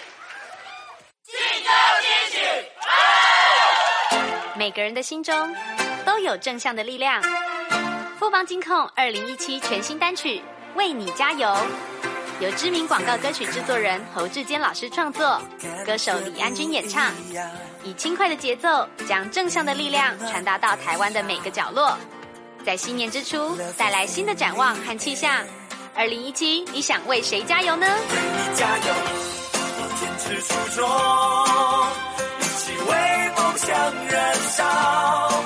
每个人的心中都有正向的力量。富邦金控二零一七全新单曲《为你加油》，由知名广告歌曲制作人侯志坚老师创作，歌手李安君演唱，以轻快的节奏将正向的力量传达到台湾的每个角落，在新年之初带来新的展望和气象。二零一七，你想为谁加油呢？ 为你加油，坚持初衷，一起为梦想燃烧。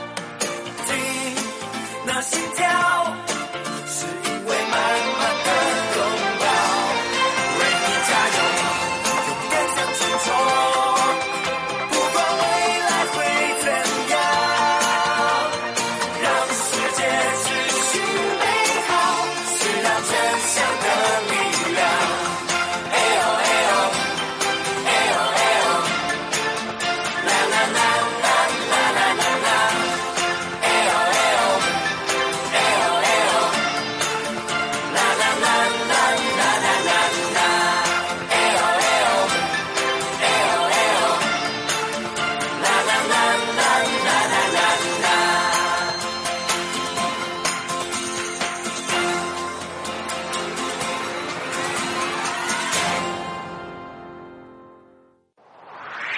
那心跳是因为满满的拥抱，为你加油，勇敢向前冲，不管未来会怎样，让世界持续美好，是让真相的力量。哎呦哎呦，哎呦哎呦。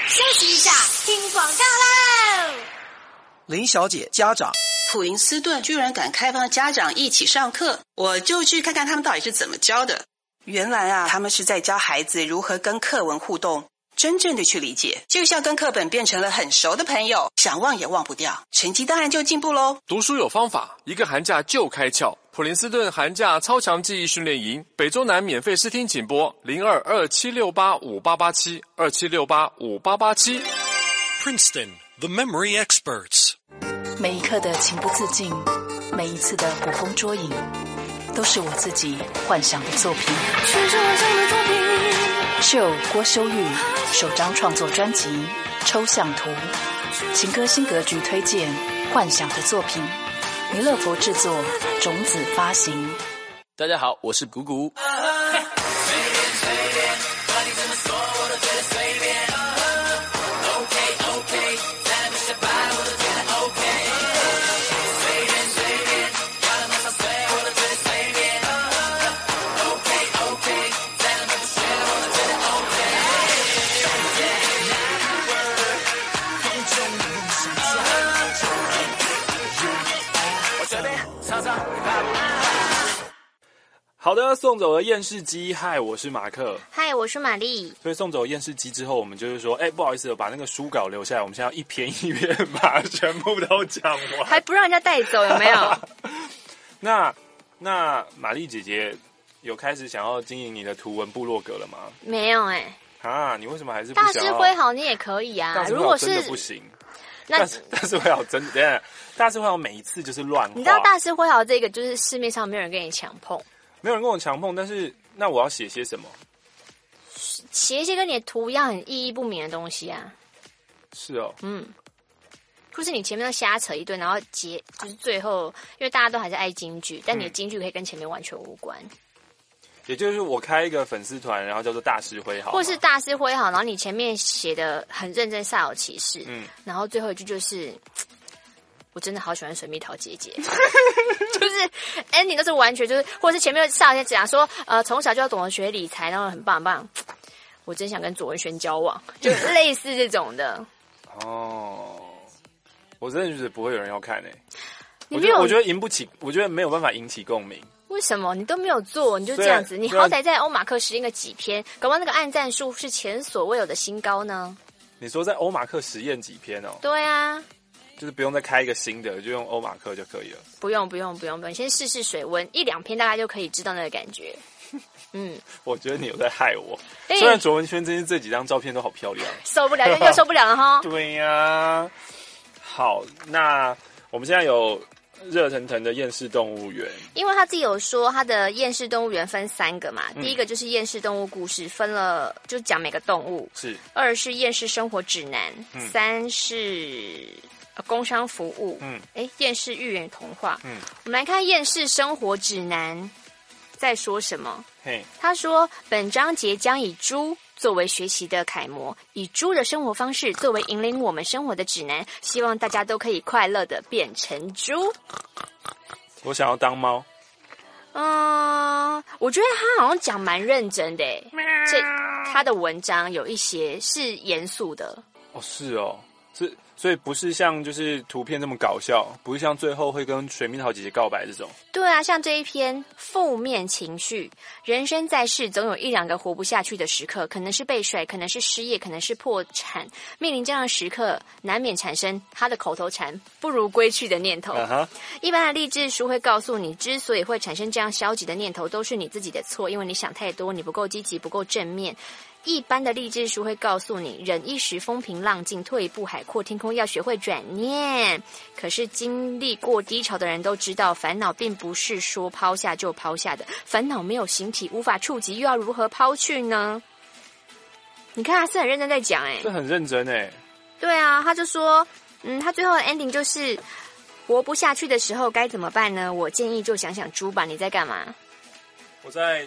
休息一下，听广告喽。 林小姐，家长， 普林斯顿居然敢开放家长一起上课，我就去看看他们到底是怎么教的。原来啊，他们是在教孩子如何跟课文互动，真正的去理解，就像跟课本变成了很熟的朋友，想忘也忘不掉，成绩当然就进步咯。 读书有方法，一个寒假就开窍。普林斯顿寒假超强记忆训练营，北中南免费试听请拨零二二七六八五八八七二七六八五八八七。 Princeton, the memory experts。 每一刻的情不自禁，每一次的捕风捉影，都是我自己幻想的作品。 是我想的作品。 秀郭修玉首张创作专辑《抽象图》，情歌新格局推荐幻想的作品。弥勒佛制作，种子发行。 大家好，我是谷谷。 好的，送走了验视机。嗨，我是马克。 嗨，我是玛丽。 所以送走验视机之后，我们就是说，哎，不好意思，我把那个书稿留下来，我们现在要一篇一篇把全部都讲完， 还不让人家带走，有没有？ 那那玛丽姐姐有开始想要经营你的图文部落格了吗？ 没有哎、 欸。啊，你为什么还是不想要？ 大师挥毫你也可以啊。 大师挥毫真的不行。那大师大师挥毫真的，大师挥毫每一次就是乱画。 你知道大师挥毫这个就是市面上没有人跟你强碰。 没有人跟我强碰，但是那我要写些什么？ 写一些跟你的图一样很意义不明的东西啊。 是哦， 嗯，或是你前面都瞎扯一顿，然后结就是最后，因为大家都还是爱京剧，但你的京剧可以跟前面完全无关。嗯、 也就是我开一个粉丝团，然后叫做大师挥毫， 或是大师挥毫，然后你前面写的很认真，煞有其事，嗯，然后最后一句就是。我真的好喜欢水蜜桃姐姐，就是 ending 都是完全就是，或者是前面上一些讲说，呃，从小就要懂得学理财，然后很棒很棒。我真想跟左文萱交往，就类似这种的。 哦，我真的觉得不会有人要看诶、欸。 你没有， 我觉得引不起，我觉得没有办法引起共鸣。 为什么？你都没有做，你就这样子，你好歹在欧马克实验个几篇，搞不好那个按赞数是前所未有的新高呢？ 你说在欧马克实验几篇哦？ 对啊。 就是不用再开一个新的，就用欧马克就可以了。 不用不用不用不用，你先试试水温，一两篇大概就可以知道那个感觉。嗯， 我觉得你有在害我。欸、虽然卓文萱真是这几张照片都好漂亮， 受不了又受不了了哈。 对呀、啊。好，那我们现在有热腾腾的厌世动物园， 因为他自己有说他的厌世动物园分三个嘛，嗯、第一个就是厌世动物故事，分了就讲每个动物； 是二是厌世生活指南，嗯、三是。工商服务，嗯，哎，厌世寓言童话，嗯，我们来看厌世生活指南在说什么。嘿，他说本章节将以猪作为学习的楷模，以猪的生活方式作为引领我们生活的指南，希望大家都可以快乐的变成猪。 我想要当猫。 嗯，我觉得他好像讲蛮认真的，这他的文章有一些是严肃的。 哦，是哦，是。所以不是像就是图片这么搞笑，不是像最后会跟水蜜桃姐姐告白这种。 对啊，像这一篇负面情绪，人生在世总有一两个活不下去的时刻，可能是被甩，可能是失业，可能是破产。面临这样的时刻，难免产生他的口头禅“不如归去”的念头。Uh-huh. 一般的励志书会告诉你，之所以会产生这样消极的念头，都是你自己的错，因为你想太多，你不够积极，不够正面。一般的励志书会告诉你，忍一时风平浪静，退一步海阔天空，要学会转念。可是经历过低潮的人都知道，烦恼并不是说抛下就抛下的，烦恼没有形体，无法触及，又要如何抛去呢？你看他是很认真在讲，哎， 这很认真哎。 对啊，他就说，嗯，他最后的 ending 就是活不下去的时候该怎么办呢？我建议就想想猪吧，你在干嘛？ 我在。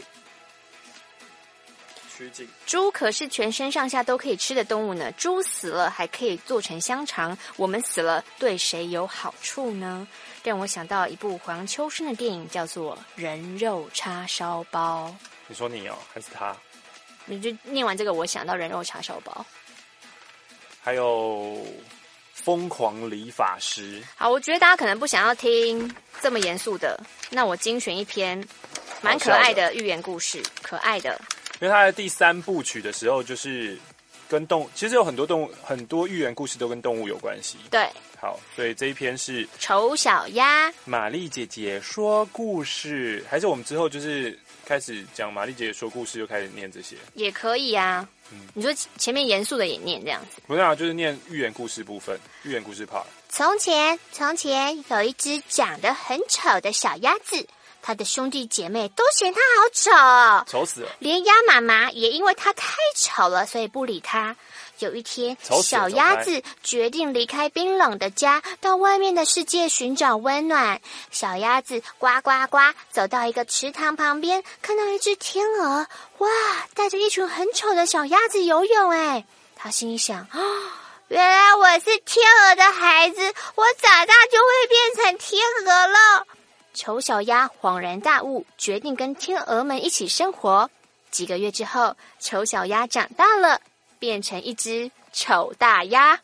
猪可是全身上下都可以吃的动物呢，猪死了还可以做成香肠，我们死了对谁有好处呢？让我想到一部黄秋生的电影，叫做《人肉叉烧包》。 你说你哦，还是他？ 你就念完这个，我想到人肉叉烧包。 还有疯狂理发师。 好，我觉得大家可能不想要听这么严肃的，那我精选一篇蛮可爱的寓言故事，可爱的。 因为它在第三部曲的时候，就是跟动，其实有很多动物，很多寓言故事都跟动物有关系。 对， 好，所以这一篇是丑小鸭。 玛丽姐姐说故事，还是我们之后就是开始讲玛丽姐姐说故事，就开始念这些也可以啊。嗯，你说前面严肃的也念这样子？ 不是啊，就是念寓言故事部分，寓言故事 part。 从前，从前有一只长得很丑的小鸭子，它的兄弟姐妹都嫌它好丑哦， 丑死了。 连鸭妈妈也因为它太丑了，所以不理它。有一天，小鸭子决定离开冰冷的家，到外面的世界寻找温暖。小鸭子呱呱呱走到一个池塘旁边，看到一只天鹅，哇，带着一群很丑的小鸭子游泳。哎，他心里想，哦，原来我是天鹅的孩子，我长大就会变成天鹅了。 丑小鸭恍然大悟，决定跟天鹅们一起生活。几个月之后，丑小鸭长大了，变成一只丑大鸭。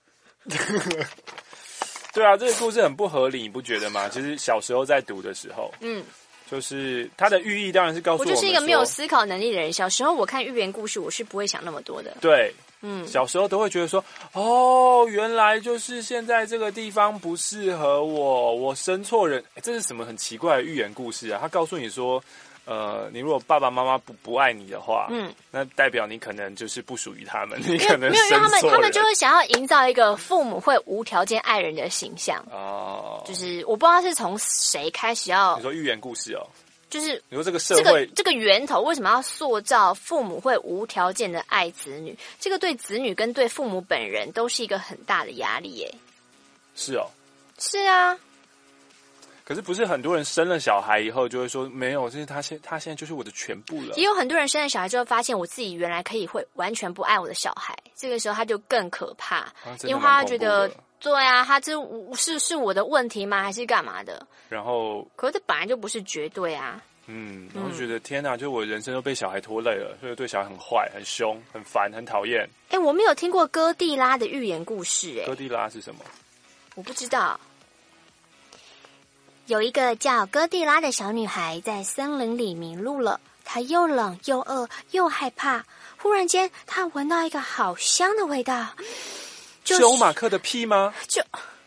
对啊，这个故事很不合理，你不觉得吗？其实小时候在读的时候，嗯，就是它的寓意当然是告诉我们， 我就是一个没有思考能力的人。小时候我看寓言故事，我是不会想那么多的。 对，嗯，小时候都会觉得说，哦，原来就是现在这个地方不适合我，我生错人。这是什么很奇怪的寓言故事啊？他告诉你说，呃，你如果爸爸妈妈不不爱你的话，嗯，那代表你可能就是不属于他们，你可能没有，因为他们生错人他们就是想要营造一个父母会无条件爱人的形象。 哦， 就是我不知道是从谁开始要你说寓言故事哦， 就是你说这个社会、 这个、这个源头为什么要塑造父母会无条件的爱子女？这个对子女跟对父母本人都是一个很大的压力耶。 是哦， 是啊。 可是不是很多人生了小孩以后就会说没有，这是他现他现在就是我的全部了。 也有很多人生了小孩之后发现，我自己原来可以会完全不爱我的小孩，这个时候他就更可怕，啊、因为他觉得对啊，他这是是我的问题吗？还是干嘛的？ 然后， 可是这本来就不是绝对啊。 嗯，然后觉得、嗯、天哪，就我人生都被小孩拖累了，所以对小孩很坏、很凶、很烦、很讨厌。 哎、欸，我没有听过哥蒂拉的寓言故事、欸，哎， 哥蒂拉是什么？ 我不知道。 有一个叫哥蒂拉的小女孩在森林里迷路了，她又冷又饿又害怕。忽然间，她闻到一个好香的味道， 就是欧马克的屁吗？ 就，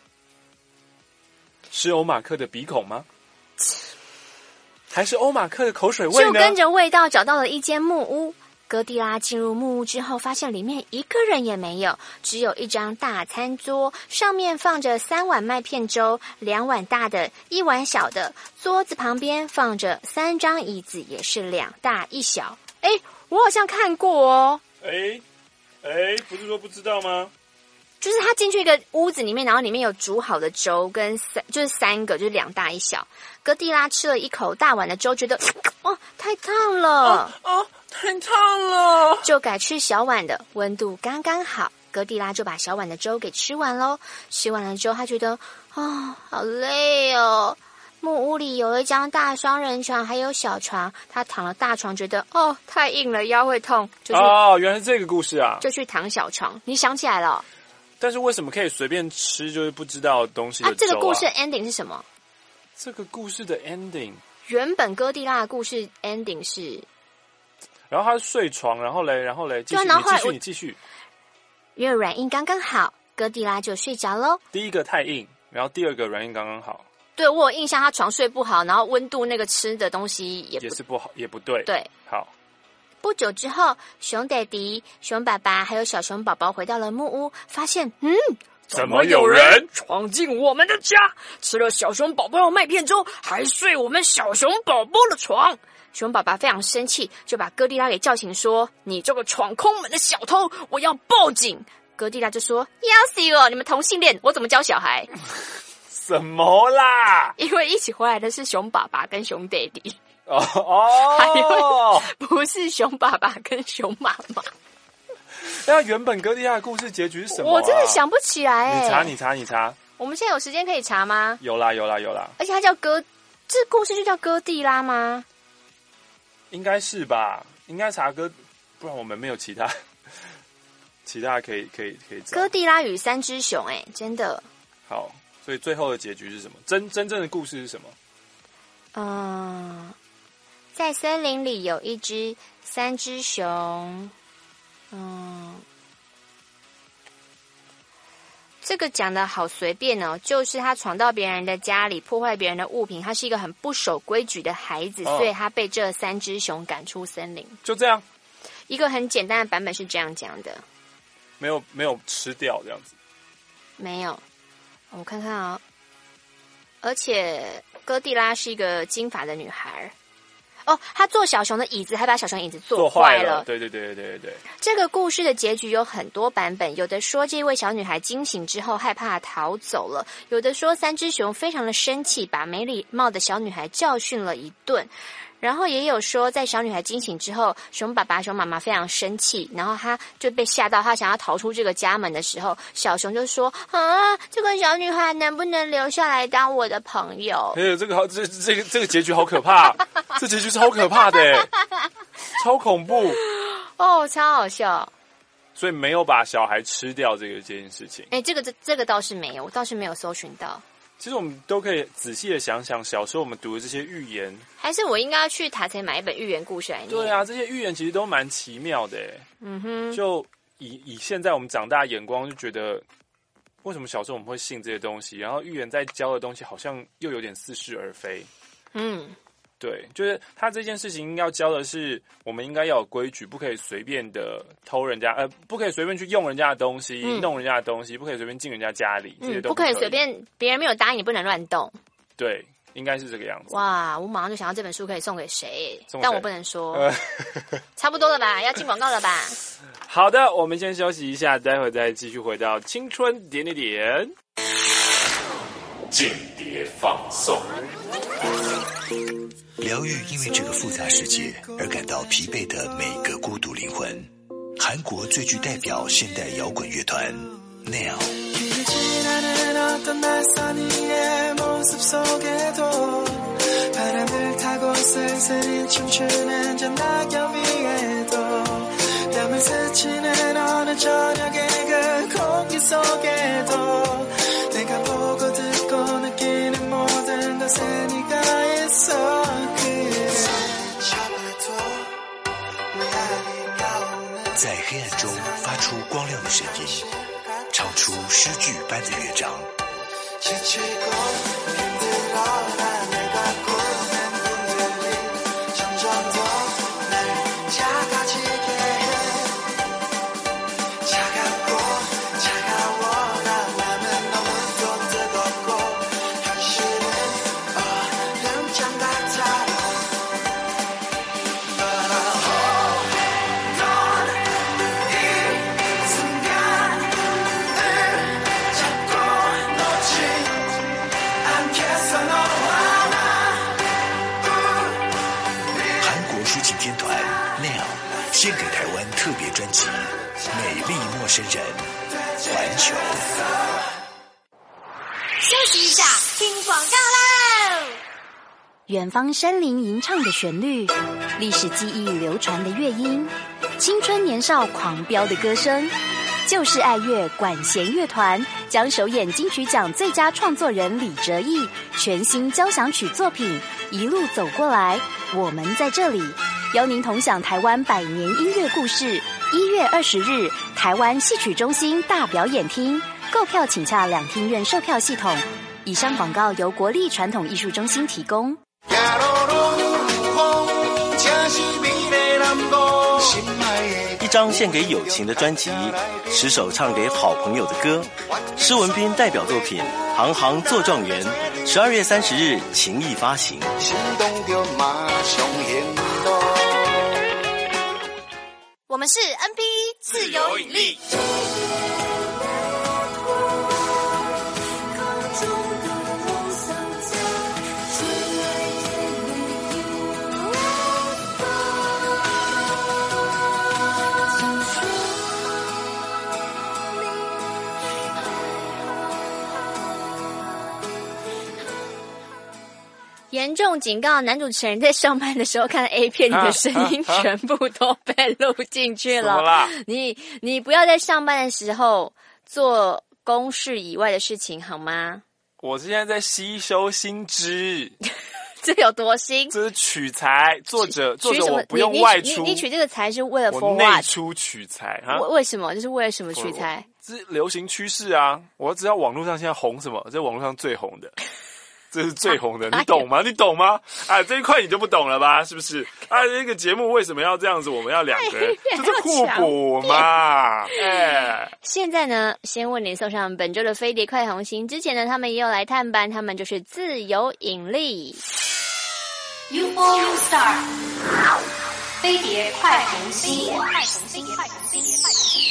是欧马克的鼻孔吗？还是欧马克的口水味呢？ 就跟着味道找到了一间木屋。哥蒂拉进入木屋之后，发现里面一个人也没有，只有一张大餐桌，上面放着三碗麦片粥，两碗大的，一碗小的。桌子旁边放着三张椅子，也是两大一小。哎，我好像看过哦。 哎，哎，不是说不知道吗？ 就是他进去一个屋子里面，然后里面有煮好的粥跟三，就是三个，就是两大一小。哥蒂拉吃了一口大碗的粥，觉得哦太烫了， 哦，哦太烫了， 就改吃小碗的，温度刚刚好。哥蒂拉就把小碗的粥给吃完喽。吃完了之后，他觉得哦好累哦。木屋里有一张大双人床，还有小床。他躺了大床，觉得哦太硬了，腰会痛。就哦，原来是这个故事啊！ 就去躺小床。你想起来了？ 但是为什么可以随便吃，就是不知道东西的粥啊？ 啊这个故事 ending 是什么？ 这个故事的 ending， 原本哥蒂拉的故事 ending 是， 然后他睡床，然后嘞，然后嘞，继续，你继续，你继续。 因为软硬刚刚好，哥蒂拉就睡着喽。 第一个太硬，然后第二个软硬刚刚好。 对，我有印象，他床睡不好，然后温度那个吃的东西也不也是不好，也不对。 对， 好。 不久之后，熊爹地、熊爸爸还有小熊宝宝回到了木屋，发现，嗯， 怎么有人闯进我们的家，吃了小熊宝宝的麦片粥，还睡我们小熊宝宝的床？ 熊爸爸非常生气，就把哥蒂拉给叫醒，说：“你这个闯空门的小偷，我要报警！”哥蒂拉就说：“要死我！你们同性恋，我怎么教小孩？” 什么啦？ 因为一起回来的是熊爸爸跟熊爹地。 哦哦， 还有不是熊爸爸跟熊妈妈。 那原本哥蒂拉的故事结局是什么、啊？ 我真的想不起来哎、欸。 你查，你查，你查。 我们现在有时间可以查吗？ 有啦，有啦，有啦。 而且它叫哥，这故事就叫哥蒂拉吗？ 应该是吧，应该查哥，不然我们没有其他其他可以可以可以找。 哥蒂拉与三只熊，哎，真的。 好，所以最后的结局是什么？真真正的故事是什么？ 嗯，在森林里有一只三只熊，嗯。这个讲的好随便哦，就是他闯到别人的家里，破坏别人的物品，他是一个很不守规矩的孩子，哦、所以他被这三只熊赶出森林。 就这样， 一个很简单的版本是这样讲的， 没有没有吃掉这样子， 没有，我看看啊、哦，而且哥蒂拉是一个金发的女孩。哦，他坐小熊的椅子，还把小熊椅子坐坏了。 对对对对对对。 这个故事的结局有很多版本，有的说这位小女孩惊醒之后害怕逃走了，有的说三只熊非常的生气，把没礼貌的小女孩教训了一顿。然后也有说，在小女孩惊醒之后，熊爸爸、熊妈妈非常生气，然后他就被吓到，他想要逃出这个家门的时候，小熊就说：“啊，这个小女孩能不能留下来当我的朋友？” 哎呦，这个好，这这个这个结局好可怕，这结局超可怕的，超恐怖哦，超好笑。 所以没有把小孩吃掉这个这件事情。 哎，这个这这个倒是没有，我倒是没有搜寻到。 其实我们都可以仔细的想想，小时候我们读的这些寓言， 还是我应该要去塔城买一本寓言故事来念。 对啊，这些寓言其实都蛮奇妙的。 嗯哼， 就以以现在我们长大的眼光，就觉得为什么小时候我们会信这些东西，然后寓言在教的东西好像又有点似是而非。 嗯， 对，就是他这件事情要教的是，我们应该要有规矩，不可以随便的偷人家，呃，不可以随便去用人家的东西，嗯、弄人家的东西，不可以随便进人家家里，这些都不可以随便，别人没有答应你不能乱动。 对，应该是这个样子。 哇，我马上就想到这本书可以送给谁， 送给谁但我不能说。差不多了吧？要进广告了吧？ 好的，我们先休息一下，待会再继续回到青春点点点，间谍放送。 疗愈因为这个复杂世界而感到疲惫的每个孤独灵魂。韩国最具代表现代摇滚乐团 N E L。 在黑暗中发出光亮的声音，唱出诗句般的乐章。献给台湾特别专辑《美丽陌生人》，环球。 休息一下，听广告喽。 远方山林吟唱的旋律，历史记忆流传的乐音，青春年少狂飙的歌声。就是爱乐管弦乐团将首演金曲奖最佳创作人李哲毅全新交响曲作品《一路走过来》，我们在这里。邀您同享台湾百年音乐故事。一月二十日，台湾戏曲中心大表演厅，购票请洽两厅院售票系统。以上广告由国立传统艺术中心提供。 一张献给友情的专辑，十首唱给好朋友的歌。施文彬代表作品《行行做状元》，十二月三十日情艺发行。 我们是 N P 自由引力。 严重警告男主持人在上班的时候看 A 片，你的声音全部都被录进去了。 怎么啦？ 你你不要在上班的时候做公事以外的事情好吗？ 我现在在吸收新知。 这有多新？ 这是取材，作者作者我不用你外出。 你 你, 你取这个材是为了 for 我 what？ 内出取材哈？ 为为什么？就是为了什么取材？ 这是流行趋势啊！我知道网络上现在红什么，在网络上最红的。这是最红的，你懂吗？你懂吗？啊，这一块你就不懂了吧？是不是？啊，这个节目为什么要这样子？我们要两个人，这是互补嘛？哎， 现在呢，先为您送上本周的飞碟快红心。之前呢，他们也有来探班，他们就是自由引力 U F O New Star 飞碟快红心。快红心，快红心，快红心。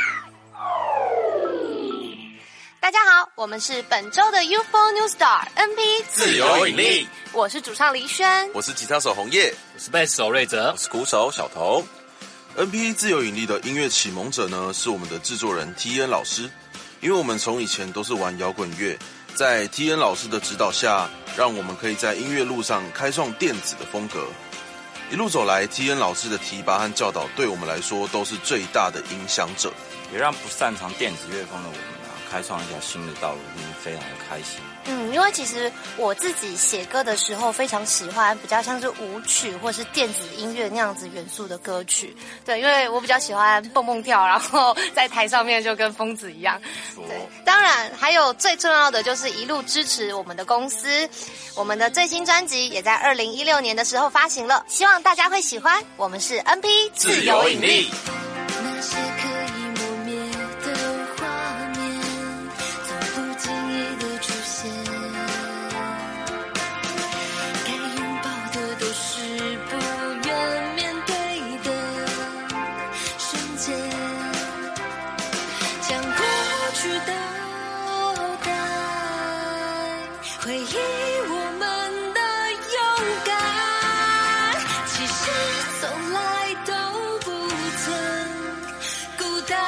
大家好，我们是本周的 U F O New Star N P 自由引力， 我是主唱黎轩， 我是吉他手红叶， 我是贝斯手瑞哲， 我是鼓手小头。N P 自由引力的音乐启蒙者呢，是我们的制作人 T N 老师，因为我们从以前都是玩摇滚乐，在 T N 老师的指导下，让我们可以在音乐路上开创电子的风格。一路走来 ，T N 老师的提拔和教导，对我们来说都是最大的影响者， 也让不擅长电子乐风的我们开创一条新的道路，非常的开心。 嗯，因为其实我自己写歌的时候非常喜欢比较像是舞曲或是电子音乐那样子元素的歌曲。对，因为我比较喜欢蹦蹦跳，然后在台上面就跟疯子一样。对，当然还有最重要的就是一路支持我们的公司。我们的最新专辑也在二零一六年的时候发行了，希望大家会喜欢。我们是 N P 自由引力。 那些可以磨灭的画面，总不经意的出现。该拥抱的都是不愿面对的瞬间，将过去倒带，回忆我们的勇敢。其实从来都不曾孤单，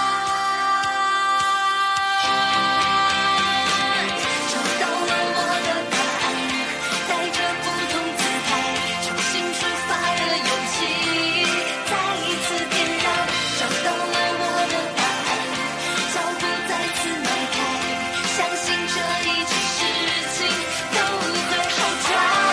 找到了我的答案，带着不同姿态，重新出发的勇气，再一次点燃。找到了我的答案，脚步再次迈开，相信这一切事情都会好转。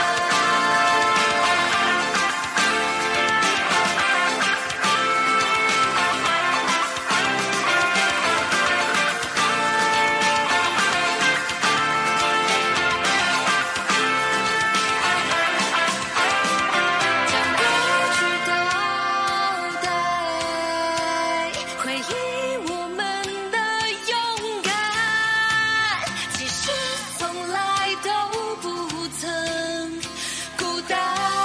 回忆我们的勇敢，其实从来都不曾孤单。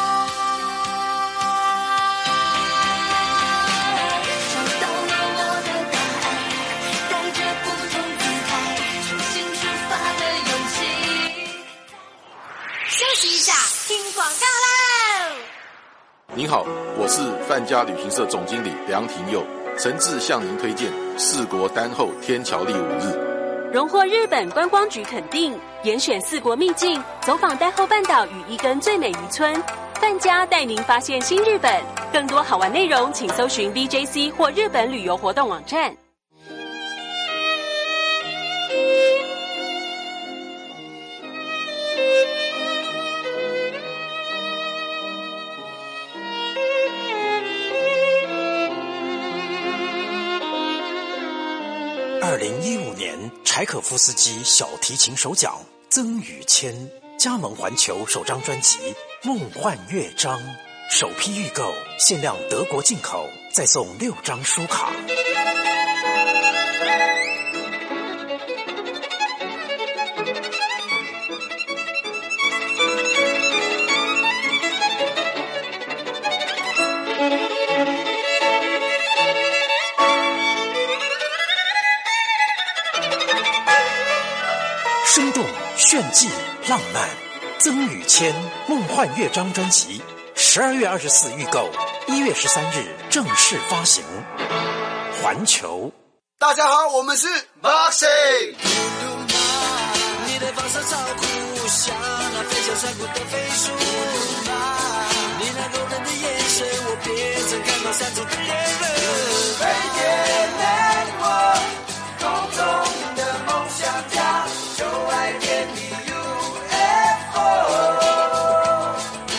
找到了我的答案，带着不同姿态，重新出发的勇气。休息一下，听广告喽。 您好，我是范家旅行社总经理梁廷佑，诚挚向您推荐四国丹后天桥立五日。 荣获日本观光局肯定，严选四国秘境，走访丹后半岛与一根最美渔村。范家带您发现新日本，更多好玩内容，请搜寻 V J C 或日本旅游活动网站。 二零一五年柴可夫斯基小提琴首奖曾宇谦加盟环球首张专辑《梦幻乐章》，首批预购，限量德国进口，再送六张书卡。生动、炫技、浪漫，曾宇谦《梦幻乐章》专辑，十二月二十四预购，一月十三日正式发行。环球， 大家好，我们是 Boxing。 的放射照顾，像那飞翔山谷的飞鼠啊，你那诱人的眼神，我变成看到山中的恋人。飞碟 Network， 空中的梦想家，就爱点你 U F O。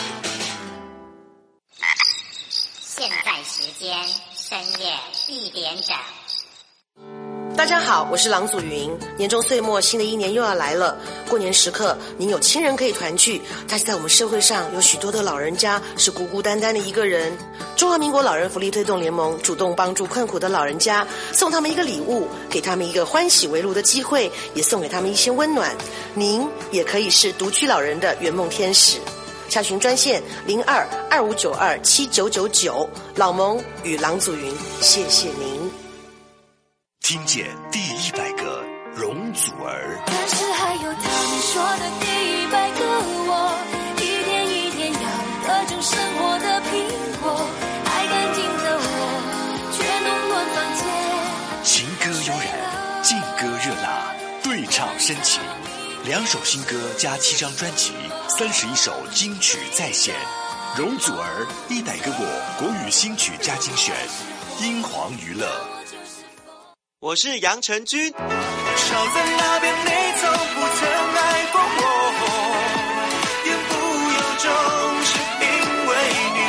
现在时间深夜一点整。 大家好，我是郎祖云。年终岁末，新的一年又要来了。过年时刻，您有亲人可以团聚，但是在我们社会上，有许多的老人家是孤孤单单的一个人。中华民国老人福利推动联盟主动帮助困苦的老人家，送他们一个礼物，给他们一个欢喜围炉的机会，也送给他们一些温暖。您也可以是独居老人的圆梦天使。查询专线零二二五九二七九九九，老蒙与郎祖云，谢谢您。 听见第一百个容祖儿， 但是还有他们说的第一百个我，一天一天咬各种生活的苹果，爱干净的我却弄乱房间。 情歌悠然，劲歌热辣，对唱深情，两首新歌加七张专辑，三十一首金曲再现。容祖儿一百个我国语新曲加精选，英皇娱乐。 我是杨成军。 少在那边，你从不曾爱过我，言不由衷，是因为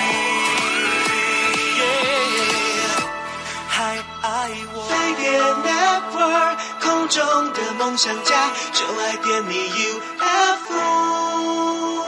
你、yeah, 还爱我。 飞碟 Network， 空中的梦想家，就爱点你 U F O。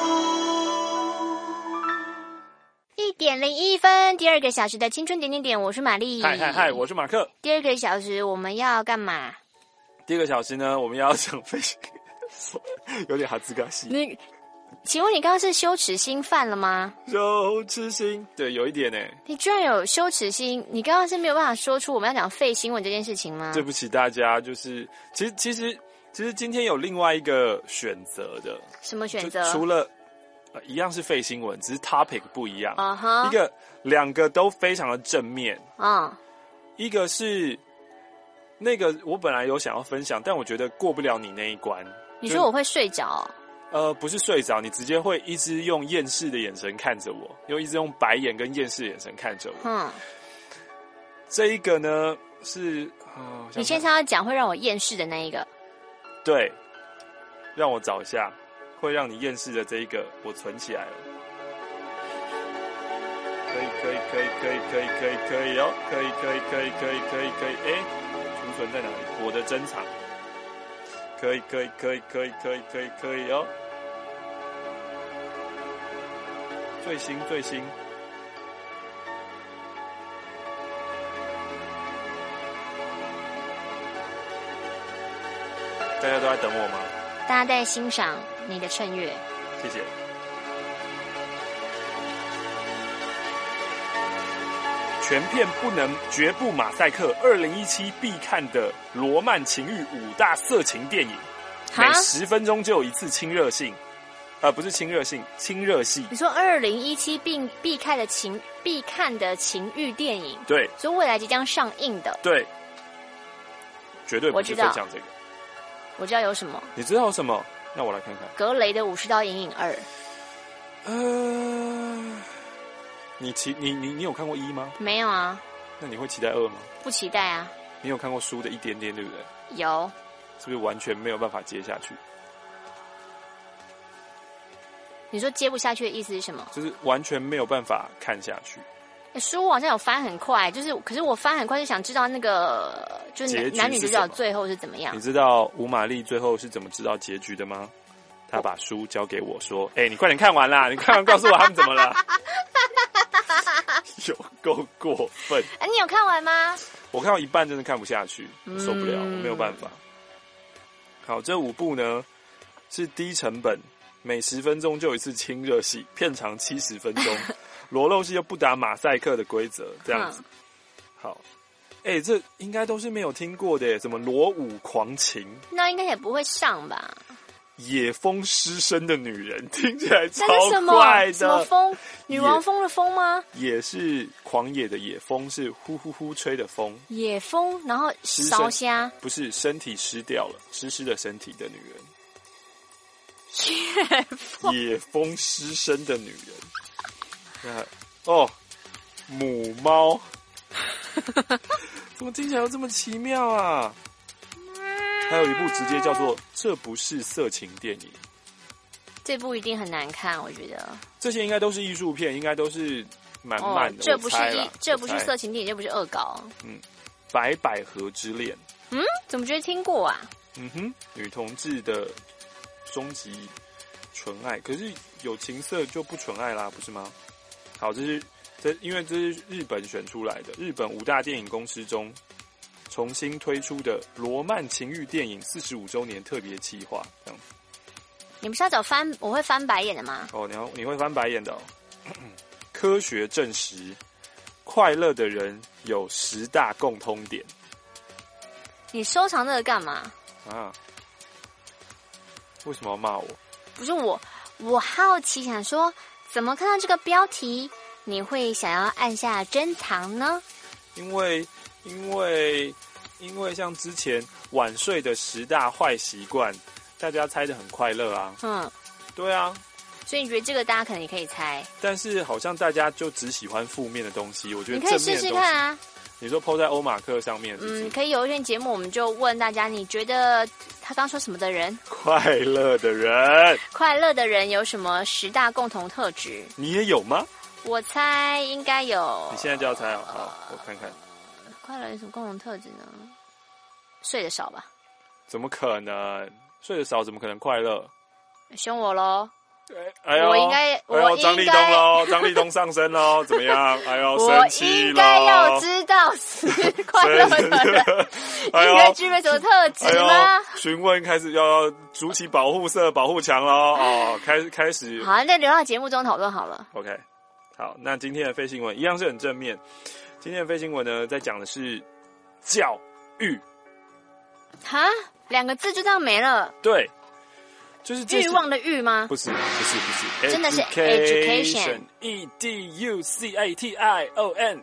一点零一分，第二个小时的青春点点点，我是玛丽。 嗨嗨嗨，我是马克。 第二个小时我们要干嘛？ 第二个小时呢，我们要讲飞行，有点哈兹嘎西。 你，请问你刚刚是羞耻心犯了吗？ 羞耻心，对，有一点呢。 你居然有羞耻心？你刚刚是没有办法说出我们要讲废新闻这件事情吗？ 对不起大家，就是其实其实其实今天有另外一个选择的。 什么选择？ 除了。一样是废新闻，只是 topic 不一样。 Uh huh. 一个、两个都非常的正面。 嗯， uh. 一个是那个我本来有想要分享，但我觉得过不了你那一关。 你说我会睡着？ 呃，不是睡着，你直接会一直用厌世的眼神看着我，又一直用白眼跟厌世的眼神看着我。嗯，这一个呢是，呃、 你现在要讲会让我厌世的那一个。 对，让我找一下。会让你厌世的这一个，我存起来了。可以，可以，可以，可以，可以，可以，可以哦，可以，可以，可以，可以，可以，可以。哎，储存在哪里？我的珍藏。可以，可以，可以，可以，可以，可以，可以哦。最新，最新。大家都在等我吗？ 大家在欣赏你的衬乐， 谢谢。全片不能绝不马赛克，二零一七必看的罗曼情欲五大色情电影，每十分钟就有一次亲热性，呃，不是亲热性，亲热戏。 你说二零一七必必看的情必看的情欲电影， 对， 所以未来即将上映的， 对，绝对不是分享这个。 我知道有什么， 你知道有什么？那我来看看。 格雷的五十道阴影二。 呃，你期你你你有看过一吗？ 没有啊。 那你会期待二吗？ 不期待啊。 你有看过书的一点点，对不对？ 有。 是不是完全没有办法接下去？ 你说接不下去的意思是什么？ 就是完全没有办法看下去。 书好像有翻很快，就是可是我翻很快就想知道那个就是男女主角最后是怎么样。 你知道吴玛丽最后是怎么知道结局的吗？她把书交给我说：“哎、欸，你快点看完啦！你看完告诉我他们怎么了。”有够过分！ 哎、啊，你有看完吗？ 我看到一半真的看不下去，我受不了，我没有办法。好，这五部呢是低成本，每十分钟就有一次亲热戏，片长七十分钟。裸露戏又不打马赛克的规则，这样子。好，哎、欸，这应该都是没有听过的耶，什么裸舞狂情， 那应该也不会上吧？ 野风失身的女人，听起来超怪的。 什么风？女王风的风吗？ 也是狂野的野风，是呼呼呼吹的风。 野风，然后烧虾， 不是身体湿掉了，湿湿的身体的女人。 野蜂野蜂失身的女人。那哦，母猫，怎么听起来又这么奇妙啊？还有一部直接叫做《这不是色情电影》， 这部一定很难看，我觉得。 这些应该都是艺术片，应该都是满满的。 哦、这不是一， 这不是色情电影，这不是恶搞。 嗯，白百合之恋。 嗯，怎么觉得听过啊？ 嗯哼，女同志的终极纯爱，可是有情色就不纯爱啦，不是吗？好，这是这因为这是日本选出来的，日本五大电影公司中重新推出的罗曼情欲电影四十五周年特别企划，这样子。 你们是要找翻我会翻白眼的吗？ 哦，你要你会翻白眼的哦。科学证实，快乐的人有十大共通点。 你收藏这个干嘛？ 啊？为什么要骂我？ 不是我，我好奇想说，怎么看到这个标题，你会想要按下珍藏呢？ 因为，因为，因为像之前晚睡的十大坏习惯，大家猜得很快乐啊。 嗯， 对啊。 所以你觉得这个大家可能也可以猜？但是好像大家就只喜欢负面的东西，我觉得你可以试试看啊。 你说 po 在欧马克上面是不是？ 嗯，可以有一天节目，我们就问大家，你觉得他刚说什么的人？ 快乐的人， 快乐的人有什么十大共同特质？ 你也有吗？ 我猜应该有。 你现在就要猜哦，好，我看看。 快乐有什么共同特质呢？睡得少吧？ 怎么可能？睡得少怎么可能快乐？ 凶我喽！ 哎呦， 我应该，我哎呦，张立东喽，张立东上身喽，怎么样？哎呦，生气喽！ 我应该要知道是快乐的人应该具备什么特质吗？ 询问开始要筑起保护色、保护墙喽！哦，开开始。 好，那留到节目中讨论好了。 OK， 好，那今天的废新闻一样是很正面。今天的废新闻呢，在讲的是教育。 哈，两个字就这样没了？ 对。就是欲望的欲吗？ 不是，不是，不是， 真的是 education， e d u c a t i o n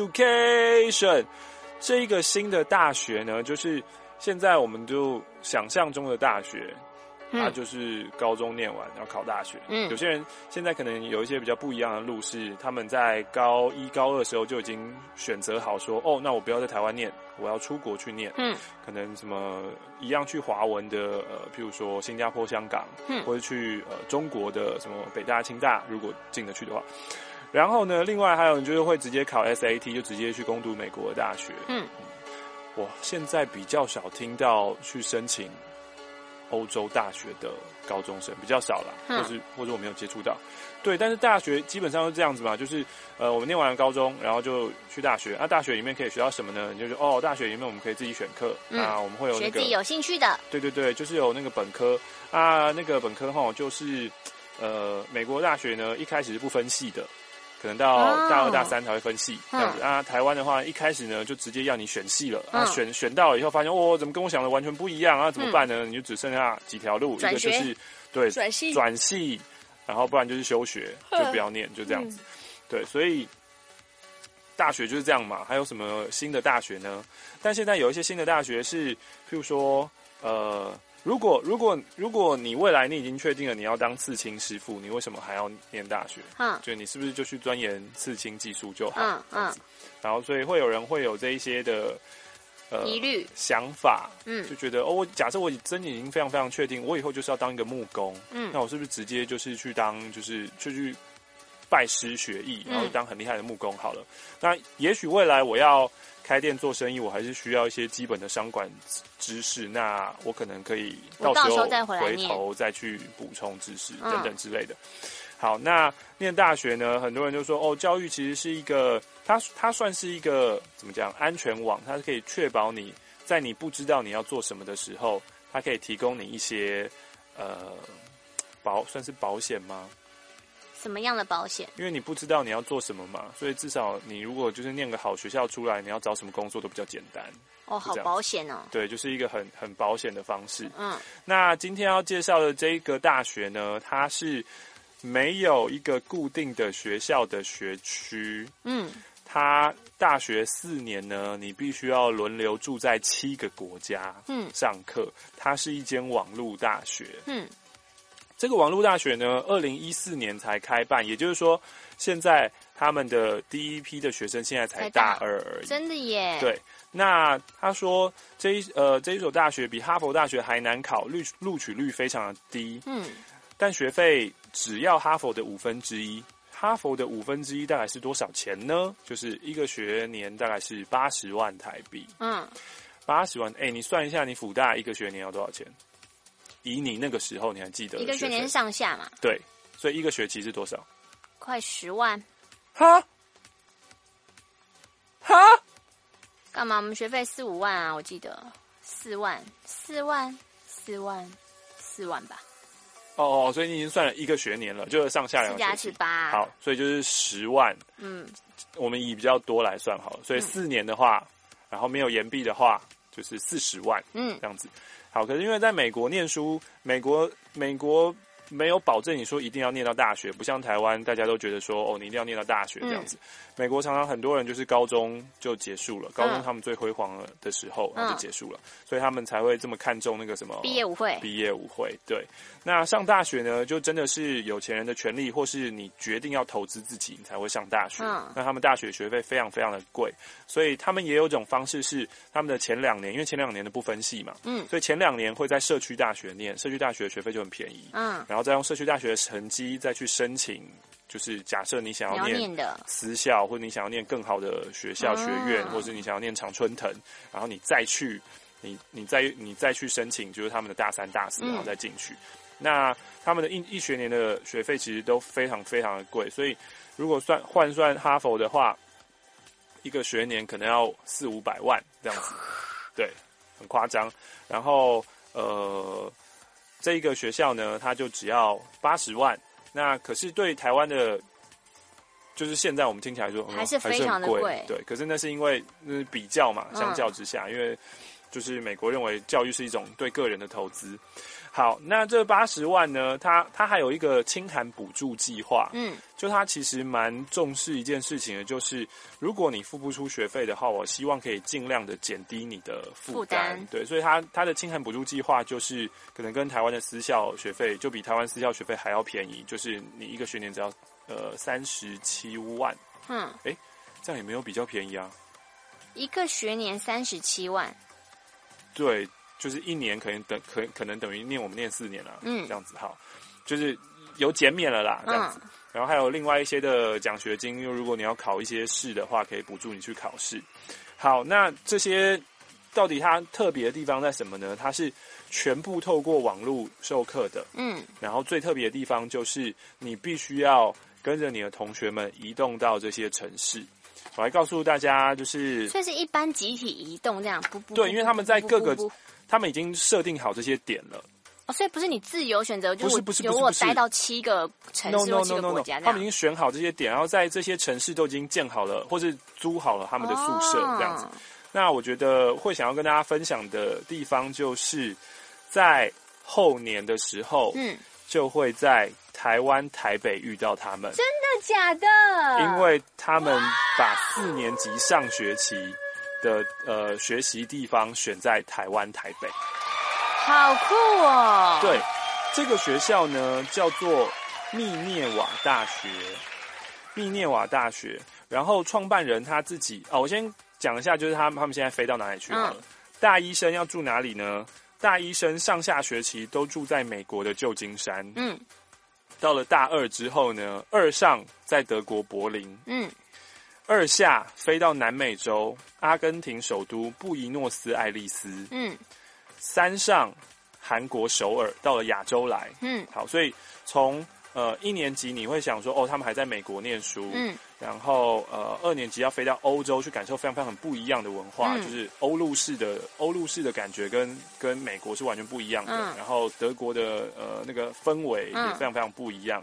education。这一个新的大学呢，就是现在我们就想象中的大学，它就是高中念完要考大学。嗯，有些人现在可能有一些比较不一样的路，是他们在高一、高二的时候就已经选择好说，哦，那我不要在台湾念，我要出国去念。嗯，可能什么一样去华文的，呃，譬如说新加坡、香港，嗯，或者去呃中国的什么北大、清大，如果进得去的话。然后呢，另外还有人就是会直接考 S A T， 就直接去攻读美国的大学。嗯，我现在比较少听到去申请欧洲大学的高中生，比较少啦，嗯、或是或者我没有接触到。对，但是大学基本上是这样子嘛，就是呃，我们念完了高中，然后就去大学。那、啊、大学里面可以学到什么呢？你就说哦，大学里面我们可以自己选课，嗯、啊，我们会有那个学自己有兴趣的。 对对对，就是有那个本科啊，那个本科哈，就是呃，美国大学呢一开始是不分系的。可能到大二、大三才会分系这样子、嗯、啊。台湾的话，一开始呢就直接要你选系了，嗯、啊，选选到了以后，发现哦，怎么跟我想的完全不一样啊？怎么办呢？嗯、你就只剩下几条路，一个就是对转系， 转系，然后不然就是休学，就不要念，就这样子。嗯、对，所以大学就是这样嘛。还有什么新的大学呢？但现在有一些新的大学是，譬如说，呃。如果如果如果你未来你已经确定了你要当刺青师傅，你为什么还要念大学？嗯，就你是不是就去钻研刺青技术就好？嗯嗯。然后所以会有人会有这一些的呃疑虑想法，嗯，就觉得哦，我假设我真的已经非常非常确定，我以后就是要当一个木工，嗯，那我是不是直接就是去当就是就去拜师学艺，然后当很厉害的木工好了？嗯、那也许未来我要开店做生意，我还是需要一些基本的商管知识，那我可能可以到时候回头再去补充知识等等之类的。嗯、好，那念大学呢，很多人就说哦，教育其实是一个，它它算是一个怎么讲安全网，它可以确保你在你不知道你要做什么的时候，它可以提供你一些呃保算是保险吗？ 什么样的保险？ 因为你不知道你要做什么嘛，所以至少你如果就是念个好学校出来，你要找什么工作都比较简单。 哦，好保险哦。 对，就是一个很很保险的方式。嗯，那今天要介绍的这个大学呢，它是没有一个固定的学校的学区。嗯，它大学四年呢，你必须要轮流住在七个国家。嗯，上课。它是一间网络大学。嗯。 这个网络大学呢，二零一四年才开办，也就是说，现在他们的第一批的学生现在才大二而已。 真的耶？ 对。那他说这一呃这一所大学比哈佛大学还难考，录录取率非常的低。嗯。但学费只要哈佛的五分之一，哈佛的五分之一大概是多少钱呢？就是一个学年大概是八十万台币。嗯。八十万，哎、欸，你算一下，你辅大一个学年要多少钱？以你那个时候，你还记得？ 一个学年是上下嘛？ 对，所以一个学期是多少？ 快十万。 哈？哈？ 干嘛？我们学费四五万啊，我记得四万、四万、四万、四万吧。 哦哦，所以你已经算了一个学年了，就是上下两个学期。 四加是八。 好，所以就是十万。嗯，我们以比较多来算好了，所以四年的话，嗯、然后没有延毕的话，就是四十万。嗯，这样子。好，可是因为在美国念书，美国美国没有保证你说一定要念到大学，不像台湾大家都觉得说哦，你一定要念到大学这样子。嗯、美国常常很多人就是高中就结束了，高中他们最辉煌了的时候，然后就结束了，嗯、所以他们才会这么看重那个什么毕业舞会。 毕业舞会，对。那上大学呢，就真的是有钱人的权利，或是你决定要投资自己，你才会上大学。嗯、那他们大学学费非常非常的贵，所以他们也有一种方式是他们的前两年，因为前两年的不分系嘛，嗯，所以前两年会在社区大学念，社区大学的学费就很便宜，嗯，然后再用社区大学的成绩再去申请。就是假设你想要念私校，或者你想要念更好的学校学院，或者是你想要念常春藤，然后你再去，你你再你再去申请，就是他们的大三、大四，然后再进去。嗯、那他们的一一学年的学费其实都非常非常的贵，所以如果算换算哈佛的话，一个学年可能要四五百万这样子，对，很夸张。然后呃，这一个学校呢，它就只要八十万。那可是对台湾的，就是现在我们听起来说、嗯、 还是非常的贵， 对。可是那是因为那是比较嘛，相较之下，嗯、因为就是美国认为教育是一种对个人的投资。好，那这八十万呢，它它还有一个清寒补助计划，嗯，就它其实蛮重视一件事情的，就是如果你付不出学费的话，我希望可以尽量的减低你的负担，对，所以它它的清寒补助计划就是可能跟台湾的私校学费就比台湾私校学费还要便宜，就是你一个学年只要呃三十七万，嗯，哎，这样也没有比较便宜啊， 一个学年三十七万， 对。就是一年可能等可可能等于念我们念四年了，嗯，这样子好，就是有减免了啦，这样子。嗯、然后还有另外一些的奖学金，因为如果你要考一些试的话，可以补助你去考试。好，那这些到底它特别的地方在什么呢？它是全部透过网络授课的，嗯，然后最特别的地方就是你必须要跟着你的同学们移动到这些城市。我来告诉大家，就是所以是一般集体移动这样，不不对，因为他们在各个。他们已经设定好这些点了， 哦，所以不是你自由选择， 就是不是由我待到七个城市或七个国家， no, no, no, no, no, 他们已经选好这些点，然后在这些城市都已经建好了，或是租好了他们的宿舍、哦、这样子。那我觉得会想要跟大家分享的地方，就是在后年的时候，嗯，就会在台湾台北遇到他们。 真的假的？ 因为他们把四年级上学期的呃学习地方选在台湾台北， 好酷哦！ 对，这个学校呢叫做密涅瓦大学，密涅瓦大学。然后创办人他自己哦，我先讲一下，就是他们他们现在飞到哪里去好了。嗯、大一生要住哪里呢？大一生上下学期都住在美国的旧金山。嗯，到了大二之后呢，二上在德国柏林。嗯。二下飞到南美洲阿根廷首都布宜诺斯艾利斯，嗯，三上韩国首尔，到了亚洲来，嗯，好，所以从呃一年级你会想说，哦，他们还在美国念书，嗯，然后呃二年级要飞到欧洲去感受非常非常很不一样的文化，嗯、就是欧陆式的欧陆式的感觉跟跟美国是完全不一样的，嗯、然后德国的呃那个氛围也非常非常不一样。嗯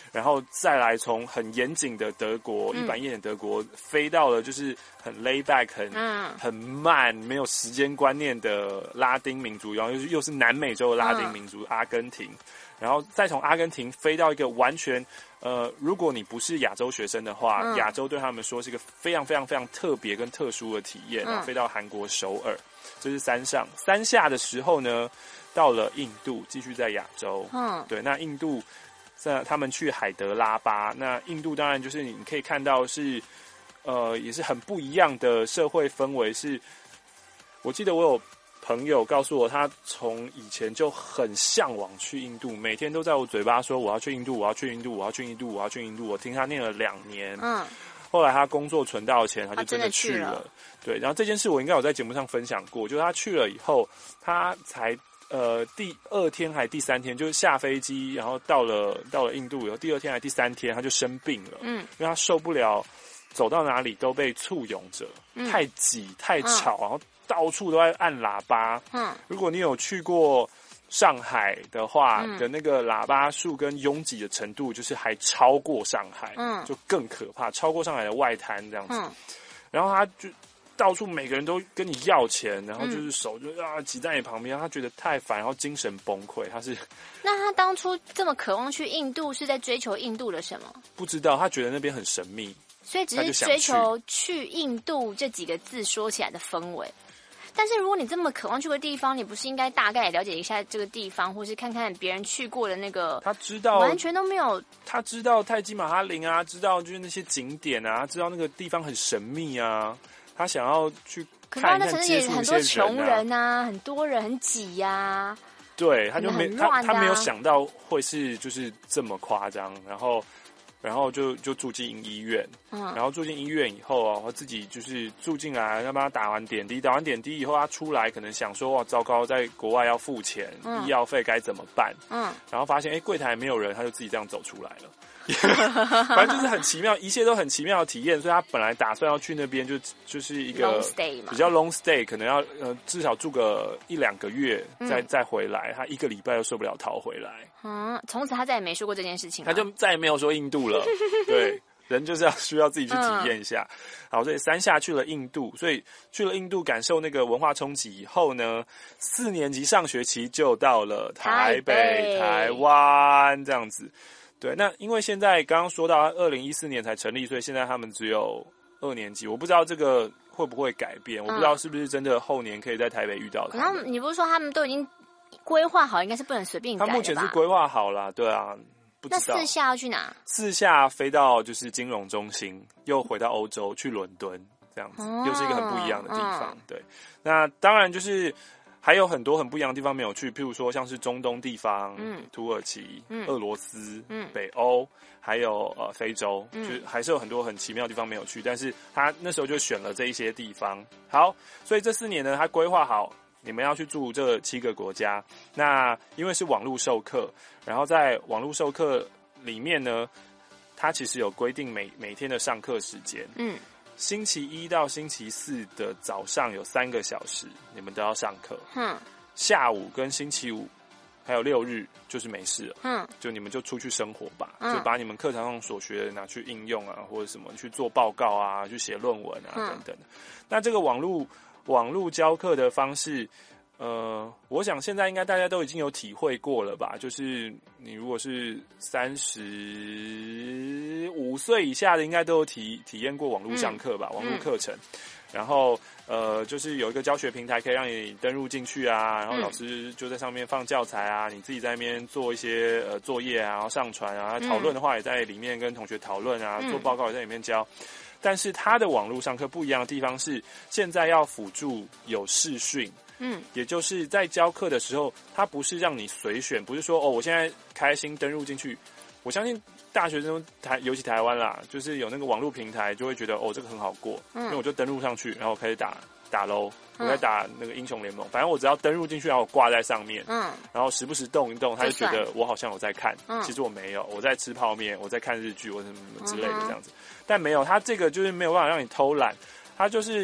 然后再来从很严谨的德国、 嗯一板一眼的德国飞到了就是很 lay back 很、 嗯、 很慢没有时间观念的拉丁民族，然后又是又是南美洲的拉丁民族、嗯、阿根廷，然后再从阿根廷飞到一个完全呃，如果你不是亚洲学生的话， 嗯、 亚洲对他们说是一个非常非常非常特别跟特殊的体验，然后飞到韩国首尔，这是三上。三下的时候呢，到了印度，继续在亚洲。 嗯， 对，那印度，在他们去海德拉巴，那印度当然就是你可以看到是，呃，也是很不一样的社会氛围。是，我记得我有朋友告诉我，他从以前就很向往去印度，每天都在我嘴巴说我要去印度，我要去印度，我要去印度，我要去印度。我听他念了两年， 嗯， 后来他工作存到钱，他就真的去了。 去了对，然后这件事我应该有在节目上分享过，就是他去了以后，他才呃第二天还第三天，就是下飞机，然后到了到了印度以后，第二天还第三天他就生病了，嗯，因为他受不了走到哪里都被簇拥着，嗯、太挤太吵，嗯、然后到处都在按喇叭，嗯，如果你有去过上海的话，嗯、的那个喇叭数跟拥挤的程度，就是还超过上海，嗯，就更可怕，超过上海的外滩这样子，嗯，然后他就。到处每个人都跟你要钱，然后就是手就啊挤在你旁边，他觉得太烦，然后精神崩溃。他是那他当初这么渴望去印度，是在追求印度的什么？ 不知道，他觉得那边很神秘， 所以只是追求去印度这几个字说起来的氛围。但是如果你这么渴望去个地方，你不是应该大概了解一下这个地方，或是看看别人去过的那个？ 他知道， 完全都没有。 他知道泰姬玛哈陵啊，知道就是那些景点啊，知道那个地方很神秘啊。他想要去看一看，接触一些人啊，可是那城市也很多穷人啊， 很多人很挤呀、啊。 对，他就没、 啊、 他他没有想到会是就是这么夸张，然后然后就就住进医院，嗯，然后住进医院以后啊，我自己就是住进来，要帮他打完点滴，打完点滴以后他出来，可能想说哇，糟糕，在国外要付钱，嗯、医药费该怎么办？嗯，然后发现哎柜台没有人，他就自己这样走出来了。反正就是很奇妙，一切都很奇妙的体验，所以他本来打算要去那边就就是一个比较 long stay， 可能要呃至少住个一两个月再、嗯、再回来，他一个礼拜都受不了逃回来。 嗯，从此他再也没说过这件事情了， 他就再也没有说印度了。对，人就是要需要自己去体验一下。嗯、好，所以三下去了印度，所以去了印度感受那个文化冲击以后呢，四年级上学期就到了台北、台, 北台湾这样子。对，那因为现在刚刚说到二零一四年才成立，所以现在他们只有二年级。我不知道这个会不会改变，嗯、我不知道是不是真的后年可以在台北遇到他们。 然后你不是说他们都已经规划好，应该是不能随便改的吧？ 他目前是规划好了，对啊。不知道那四下要去哪？ 四下飞到就是金融中心，又回到欧洲去伦敦，这样子、哦、又是一个很不一样的地方。嗯、对，那当然就是。还有很多很不一样的地方没有去，譬如说像是中东地方，嗯，土耳其、嗯、俄罗斯、嗯，北欧，还有呃非洲，嗯，就还是有很多很奇妙的地方没有去。但是他那时候就选了这一些地方。好，所以这四年呢，他规划好你们要去住这七个国家。那因为是网络授课，然后在网络授课里面呢，他其实有规定每每天的上课时间，嗯。星期一到星期四的早上有三个小时，你们都要上课。嗯，下午跟星期五还有六日就是没事了。嗯，就你们就出去生活吧，嗯、就把你们课堂上所学的拿去应用啊，或者什么去做报告啊，去写论文啊、嗯、等等。那这个网络网络教课的方式。呃，我想现在应该大家都已经有体会过了吧？就是你如果是三十五岁以下的，应该都有体体验过网络上课吧？嗯、网络课程，然后呃，就是有一个教学平台可以让你登入进去啊，然后老师就在上面放教材啊，你自己在那边做一些呃作业啊，然后上传啊，讨论的话也在里面跟同学讨论啊，嗯、做报告也在里面教。但是它的网络上课不一样的地方是，现在要辅助有视讯。嗯，也就是在教课的时候，它不是让你随选，不是说哦，我现在开心登入进去。我相信大学生台，尤其台湾啦，就是有那个网络平台，就会觉得哦，这个很好过，嗯、因为我就登入上去，然后我开始打打 low， 我在打那个英雄联盟，反正我只要登入进去，然后我挂在上面，嗯，然后时不时动一动，他就觉得我好像有在看，嗯、其实我没有，我在吃泡面，我在看日剧或者什么之类的这样子，嗯、但没有，他这个就是没有办法让你偷懒，他就是。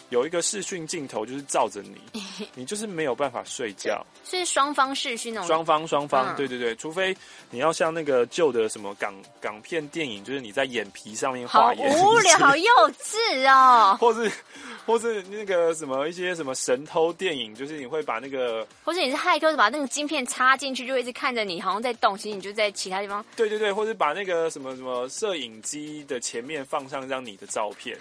有一个视讯镜头就是照着你，你就是没有办法睡觉。 所以双方视讯那种。 双方双方， 嗯、 对对对，除非你要像那个旧的什么港港片电影，就是你在眼皮上面画眼， 好无聊，好幼稚哦。 或是或是那个什么一些什么神偷电影，就是你会把那个， 或者你是骇客，把那个晶片插进去，就会一直看着你，好像在动，其实你就在其他地方。 对对对，或者把那个什么什么摄影机的前面放上一张你的照片。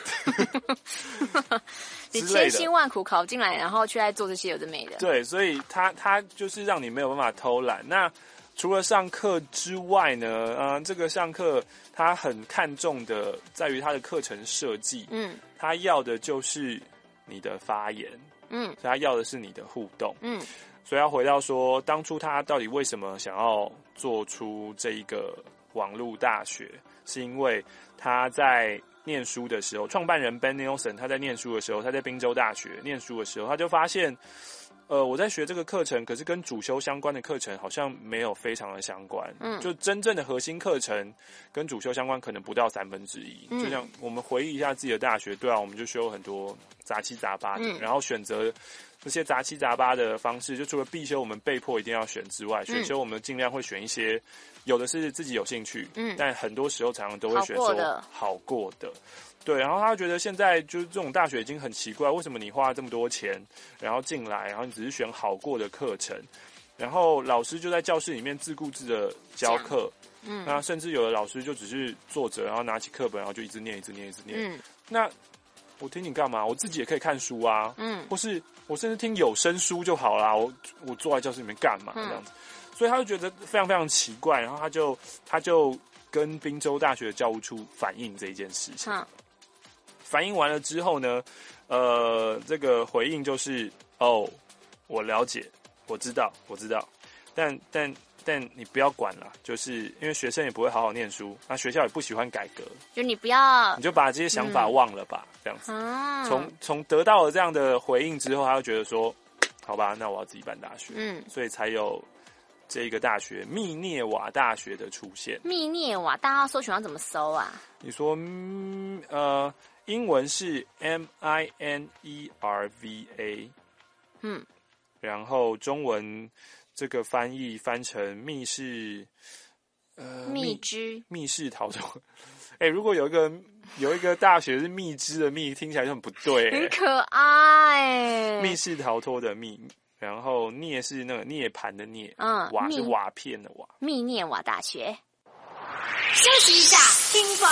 你千辛万苦考进来，然后却在做这些有的没的。 对，所以他他就是让你没有办法偷懒。那除了上课之外呢，呃，这个上课他很看重的在于他的课程设计，嗯，他要的就是你的发言，嗯，所以他要的是你的互动，嗯，所以要回到说，当初他到底为什么想要做出这一个网络大学，是因为他在念书的时候，创办人 Ben Nelson 他在念书的时候，他在宾州大学念书的时候，他就发现，呃，我在学这个课程，可是跟主修相关的课程好像没有非常的相关，嗯，就真正的核心课程跟主修相关可能不到三分之一。嗯，就像我们回忆一下自己的大学，对啊，我们就修很多杂七杂八的，嗯，然后选择这些杂七杂八的方式，就除了必修我们被迫一定要选之外，选修我们尽量会选一些。有的是自己有兴趣，嗯，但很多时候常常都会选说好过的，对。然后他觉得现在就是这种大学已经很奇怪，为什么你花了这么多钱，然后进来，然后你只是选好过的课程，然后老师就在教室里面自顾自的教课，嗯，那甚至有的老师就只是坐着，然后拿起课本，然后就一直念，一直念，一直念。嗯，那我听你干嘛？我自己也可以看书啊，嗯，或是我甚至听有声书就好啦。我我坐在教室里面干嘛？这样子。所以他就觉得非常非常奇怪，然后他就他就跟宾州大学的教务处反映这一件事情。嗯，反映完了之后呢，呃，这个回应就是哦，我了解，我知道，我知道，但但但你不要管了，就是因为学生也不会好好念书，那学校也不喜欢改革， 就你不要， 你就把这些想法忘了吧，嗯，这样子。从从得到了这样的回应之后，他就觉得说，好吧，那我要自己办大学，嗯，所以才有。这一个大学密涅瓦大学的出现， 密涅瓦，大家搜寻要怎么搜啊？ 你说，嗯，呃，英文是 M I N E R V A， 嗯，然后中文这个翻译翻成密室，呃， 蜜汁， 密室逃脱。哎，如果有一个有一个大学是蜜汁的蜜，听起来就很不对， 很可爱。 密室逃脱的密。然后涅是那个涅盘的涅，嗯，瓦是瓦片的瓦。 密涅瓦大学。休息一下，听广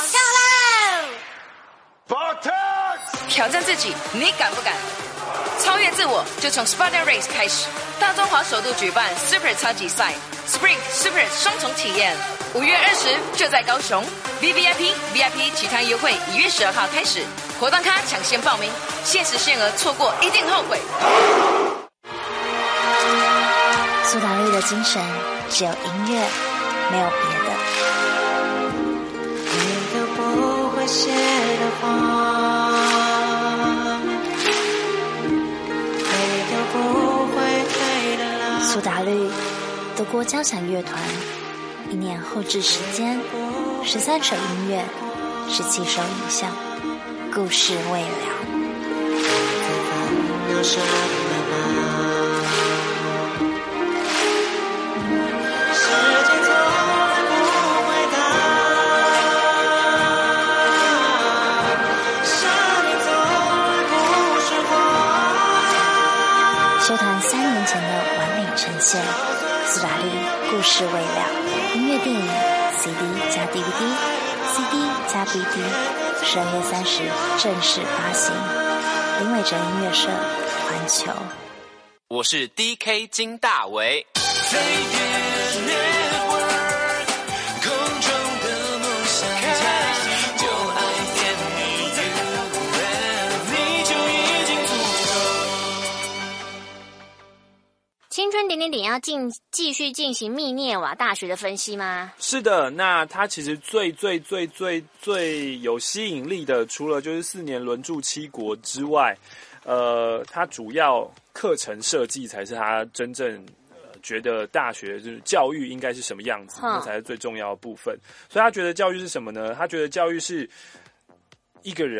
告喽！ 挑战自己，你敢不敢？超越自我，就从 Spartan Race 开始。大中华首度举办 Super 超级赛 ，Spring Super 双重体验，五月二十就在高雄 ，V V I P V I P 其他优惠一月十二号开始，活动卡抢先报名，限时限额，错过一定后悔。 苏打绿的精神只有音乐，没有别的。 你都不会写的话，你都不会退的啦。 苏打绿，德国交响乐团，一年后置时间，十三首音乐，十七首影像，故事未了。 那是修团三年前的完美呈现，苏打绿故事未了，音乐电影 C D 加 D V D，C D 加 B D， 十二月三十正式发行。林伟哲音乐社，环球。 我是 D K 金大为。 青春点点点要进继续进行密涅瓦大学的分析吗？ 是的，那它其实最最最最最有吸引力的，除了就是四年轮驻七国之外，呃，它主要课程设计才是它真正呃觉得大学就是教育应该是什么样子，那才是最重要的部分。所以他觉得教育是什么呢？他觉得教育是一个人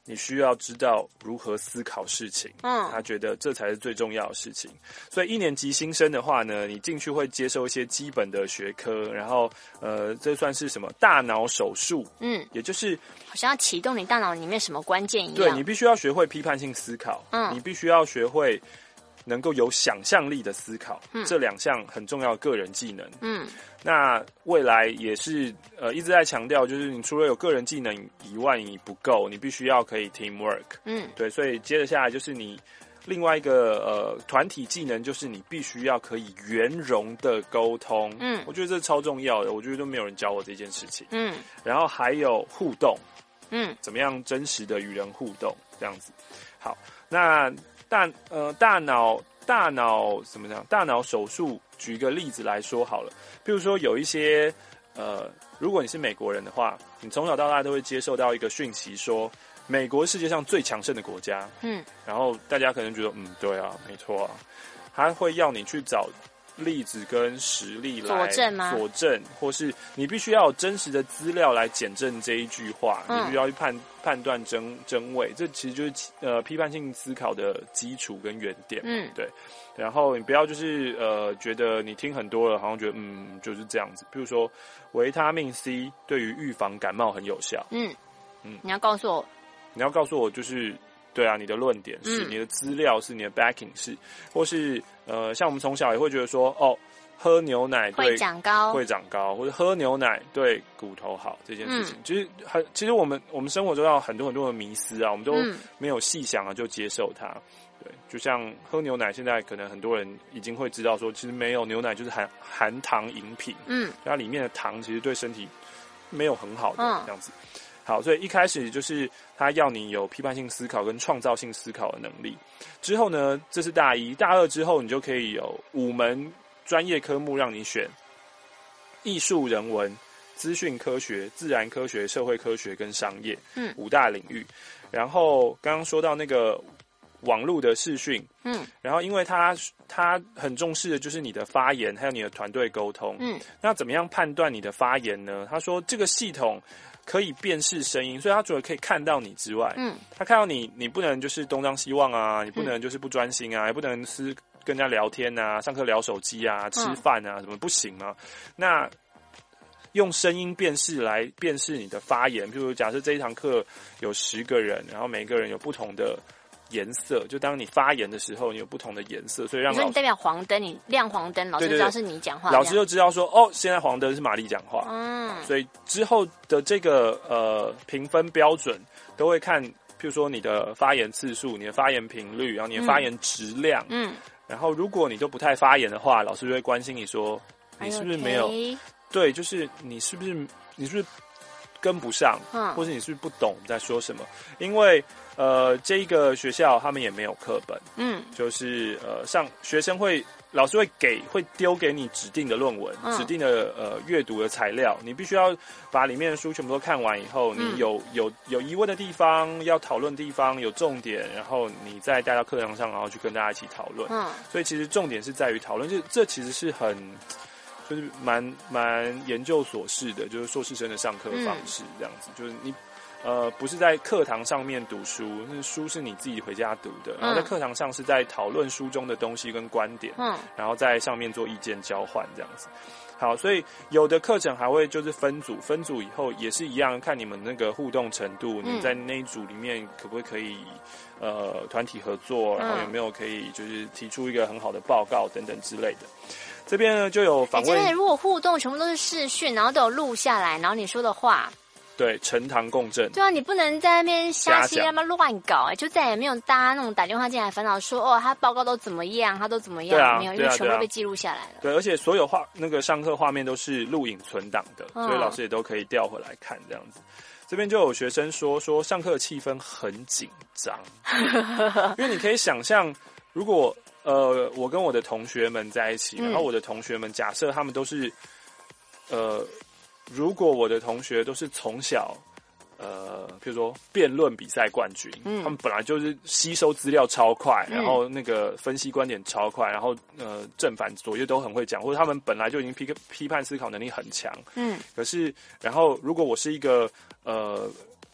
你需要知道如何思考事情， 嗯， 他觉得这才是最重要的事情。所以一年级新生的话呢，你进去会接受一些基本的学科，然后呃，这算是什么大脑手术， 嗯， 也就是好像要启动你大脑里面什么关键一样。 对，你必须要学会批判性思考， 嗯， 你必须要学会能够有想象力的思考， 嗯，这两项很重要的个人技能， 嗯。 那未来也是呃一直在强调，就是你除了有个人技能以外，你不够，你必须要可以 teamwork。 嗯， 对，所以接着下来就是你另外一个呃团体技能，就是你必须要可以圆融的沟通。 嗯， 我觉得这超重要的，我觉得都没有人教我这件事情。 嗯， 然后还有互动， 嗯， 怎么样真实的与人互动这样子。好，那大呃大脑大脑怎么讲？大脑手术，举一个例子来说好了。比如说有一些呃，如果你是美国人的话，你从小到大都会接受到一个讯息说，美国是世界上最强盛的国家。 嗯， 然后大家可能觉得，嗯，对啊，没错啊，他会要你去找例子跟实例来佐证吗？ 佐证，或是你必须要有真实的资料来检证这一句话， 嗯、 你必须要去判判断真真伪，这其实就是呃批判性思考的基础跟原点。 嗯， 对。然后你不要就是呃觉得你听很多了，好像觉得嗯就是这样子。比如说维他命 C 对于预防感冒很有效。 嗯嗯， 你要告诉我， 你要告诉我就是对啊，你的论点是、嗯、你的资料是你的 backing 是，或是呃像我们从小也会觉得说哦喝牛奶对会长高会长高，或者喝牛奶对骨头好这件事情，嗯、其实很其实我们我们生活中有很多很多的迷思啊，我们都没有细想啊就接受它。对，就像喝牛奶，现在可能很多人已经会知道说，其实没有牛奶就是含含糖饮品， 嗯， 它里面的糖其实对身体没有很好的、 嗯、 这样子。好，所以一开始就是他要你有批判性思考跟创造性思考的能力。之后呢，这是大一，大二之后你就可以有五门专业科目让你选：艺术、人文、资讯科学、自然科学、社会科学跟商业， 嗯， 五大领域。然后刚刚说到那个网络的视讯， 嗯， 然后因为他他很重视的就是你的发言，还有你的团队沟通， 嗯， 那怎么样判断你的发言呢？他说这个系统可以辨识声音，所以他除了可以看到你之外， 嗯， 他看到你，你不能就是东张西望啊，你不能就是不专心啊，嗯、也不能是跟人家聊天啊，上课聊手机啊，吃饭啊，什么不行吗？那用声音辨识来辨识你的发言，譬如假设这一堂课有十个人，然后每个人有不同的颜色，就当你发言的时候，你有不同的颜色，所以让你说你代表黄灯，你亮黄灯，老师对对对知道是你讲话， 老师就知道说哦，现在黄灯是玛丽讲话， 嗯， 所以之后的这个呃评分标准都会看，譬如说你的发言次数、你的发言频率，然后你的发言质量， 嗯， 然后如果你都不太发言的话，老师就会关心你说你是不是没有，对，就是你是不是你是不是跟不上， 嗯， 或是你是不是不懂在说什么，因为。呃，这一个学校他们也没有课本， 嗯， 就是呃，上学生会老师会给会丢给你指定的论文， 嗯、 指定的呃阅读的材料，你必须要把里面的书全部都看完以后， 嗯、 你有有有疑问的地方，要讨论的地方有重点，然后你再带到课堂上，然后去跟大家一起讨论。 嗯， 所以其实重点是在于讨论，这这其实是很就是蛮蛮研究所式的，就是硕士生的上课方式这样子，嗯、就是你。呃，不是在课堂上面读书，那书是你自己回家读的。然后在课堂上是在讨论书中的东西跟观点， 嗯， 然后在上面做意见交换这样子。好，所以有的课程还会就是分组，分组以后也是一样，看你们那个互动程度， 嗯、 你在那一组里面可不可以呃团体合作，然后有没有可以就是提出一个很好的报告等等之类的。这边呢就有访问， 真的，如果互动全部都是视讯，然后都有录下来，然后你说的话。 对，呈堂共振。 对啊，你不能在那边瞎七他妈乱搞、欸，就再也没有大家那种打电话进来烦恼说，哦，他报告都怎么样，他都怎么样， 对啊、 没有，因为全部被记录下来了。 对，而且所有画那个上课画面都是录影存档的， 嗯、 所以老师也都可以调回来看这样子。这边就有学生说，说上课的气氛很紧张，因为你可以想象，如果呃我跟我的同学们在一起，然后我的同学们假设他们都是呃。如果我的同学都是从小，呃，比如说辩论比赛冠军，嗯，他们本来就是吸收资料超快， 嗯、 然后那个分析观点超快，然后呃正反左右都很会讲，或者他们本来就已经批批判思考能力很强， 嗯， 可是然后如果我是一个呃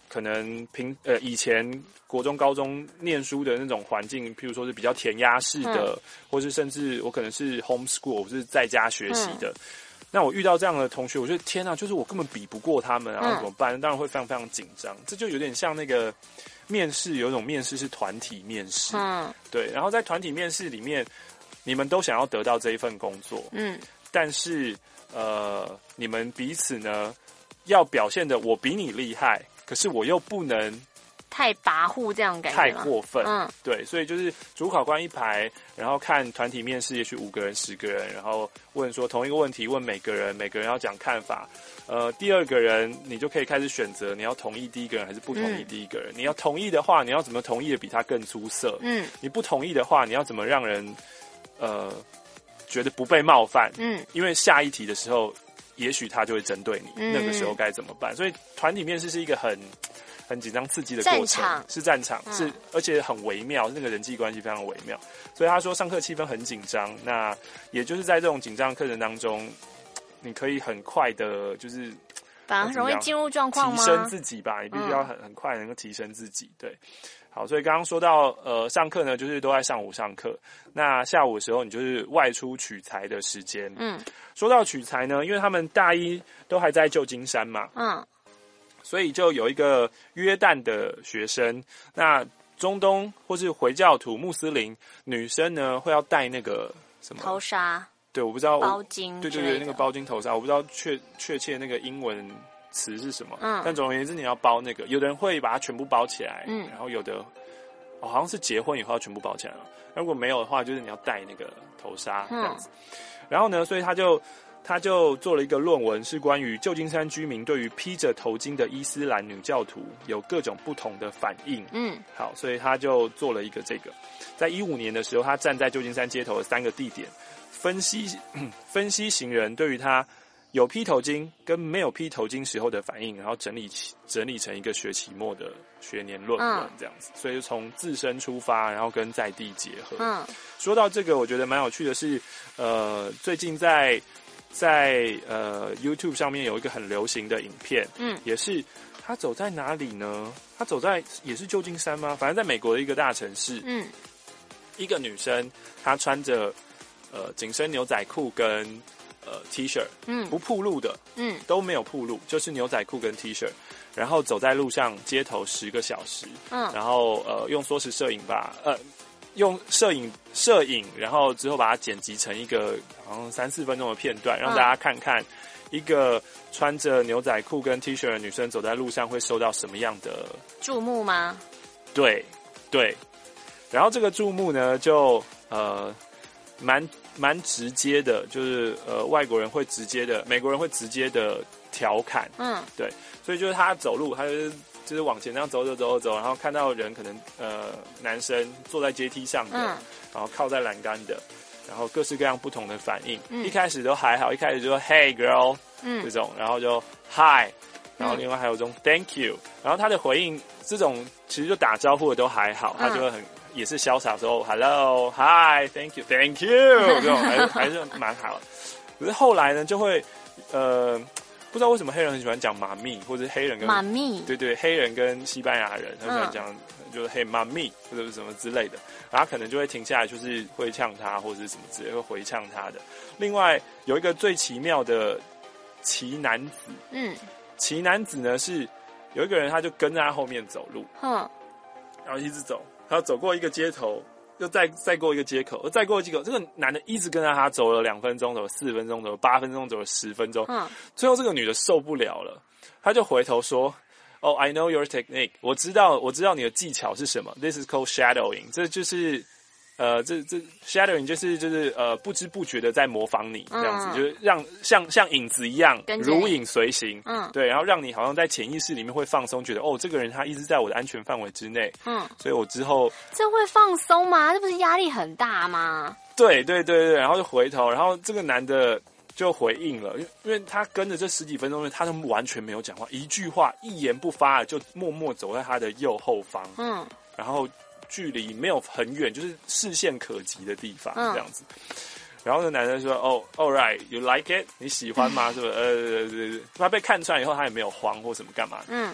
可能平呃以前国中高中念书的那种环境，譬如说是比较填鸭式的，嗯、或是甚至我可能是 homeschool， 我是在家学习的。嗯、那我遇到这样的同学，我觉得天啊，就是我根本比不过他们，然后怎么办？嗯、当然会非常非常紧张。这就有点像那个面试，有一种面试是团体面试，嗯，对。然后在团体面试里面，你们都想要得到这一份工作，嗯，但是呃，你们彼此呢要表现的我比你厉害。可是我又不能太跋扈，这样感觉太过分，嗯，对，所以就是主考官一排，然后看团体面试，也许五个人、十个人，然后问说同一个问题，问每个人，每个人要讲看法。呃，第二个人你就可以开始选择，你要同意第一个人还是不同意第一个人？嗯、你要同意的话，你要怎么同意的比他更出色？嗯，你不同意的话，你要怎么让人呃觉得不被冒犯？嗯，因为下一题的时候。也许他就会针对你，嗯、那个时候该怎么办？所以团体面试是一个很很紧张刺激的过程， 战场是战场， 嗯、 是而且很微妙，那个人际关系非常微妙。所以他说上课气氛很紧张，那也就是在这种紧张的课程当中，你可以很快的，就是反而容易进入状况吗？ 提升自己吧，你必须要很很快能够提升自己，对。好，所以刚刚说到，呃，上课呢，就是都在上午上课。那下午的时候，你就是外出取材的时间。嗯，说到取材呢，因为他们大一都还在旧金山嘛，嗯，所以就有一个约旦的学生，那中东或是回教徒、穆斯林女生呢，会要戴那个什么头纱？ 对，我不知道包巾， 对对对，那个包巾头纱，我不知道确确切那个英文词是什么，嗯，但总而言之，你要包那个，有的人会把它全部包起来，嗯，然后有的，哦，好像是结婚以后要全部包起来了，如果没有的话，就是你要戴那个头纱这样子，嗯、然后呢，所以他就他就做了一个论文，是关于旧金山居民对于披着头巾的伊斯兰女教徒有各种不同的反应，嗯，好，所以他就做了一个这个，在一五年的时候，他站在旧金山街头的三个地点，分析分析行人对于他。有披头巾跟没有披头巾时候的反应，然后整理整理成一个学期末的学年论文这样子，嗯、所以从自身出发，然后跟在地结合。嗯，说到这个，我觉得蛮有趣的是，呃，最近在在呃 YouTube 上面有一个很流行的影片，嗯，也是他走在哪里呢？他走在也是旧金山吗？反正在美国的一个大城市，嗯，一个女生她穿着呃紧身牛仔裤跟。呃 T 恤，嗯，不暴露的，嗯，都没有暴露，就是牛仔裤跟 T 恤，然后走在路上街头十个小时，嗯，然后呃用缩时摄影吧，呃用摄影摄影，然后之后把它剪辑成一个好像三四分钟的片段，让大家看看一个穿着牛仔裤跟 T 恤的女生走在路上会受到什么样的注目吗？ 对对，然后这个注目呢，就呃蛮。蛮直接的，就是呃，外国人会直接的，美国人会直接的调侃，嗯，对，所以就是他走路，他就是就是往前这样走走走走，然后看到人可能呃男生坐在阶梯上的，嗯、然后靠在栏杆的，然后各式各样不同的反应，嗯、一开始都还好，一开始就说 Hey girl，嗯，这种，然后就 Hi， 然后另外还有这种 Thank you， 然后他的回应这种其实就打招呼的都还好，他就会很。也是潇洒说 Hello Hi Thank you Thank you 这种还是还是蛮好的，可是后来呢就会呃不知道为什么黑人很喜欢讲妈咪，或者黑人跟妈咪， 对对，黑人跟西班牙人很喜欢讲、嗯、就是嘿妈咪或者是什么之类的，然后可能就会停下来，就是会呛他或者是什么之类，会回呛他的。另外有一个最奇妙的奇男子，嗯，奇男子呢是有一个人他就跟在他后面走路，嗯，然后一直走。他走过一个街头，又再再过一个街口，又再过几个，这个男的一直跟着他走了两分钟，走了四分钟，走了八分钟，走了十分钟。嗯，最后这个女的受不了了，她就回头说：“哦、oh, ，I know your technique， 我知道，我知道你的技巧是什么。This is called shadowing， 这就是呃，这这 shadowing 就是就是呃不知不觉的在模仿你这样子，嗯、就是让像像影子一样如影随形，嗯，对，然后让你好像在潜意识里面会放松，觉得哦，这个人他一直在我的安全范围之内，嗯，所以我之后这会放松吗？这不是压力很大吗？ 对对对对，然后就回头，然后这个男的就回应了，因为因为他跟着这十几分钟，他都完全没有讲话，一句话一言不发，就默默走在他的右后方，嗯，然后。距离没有很远，就是视线可及的地方，这样子。嗯、然后那男生说：“哦 ，All right, you like it？ 你喜欢吗？是不是？”呃，他被看出来以后，他也没有慌或什么干嘛。嗯。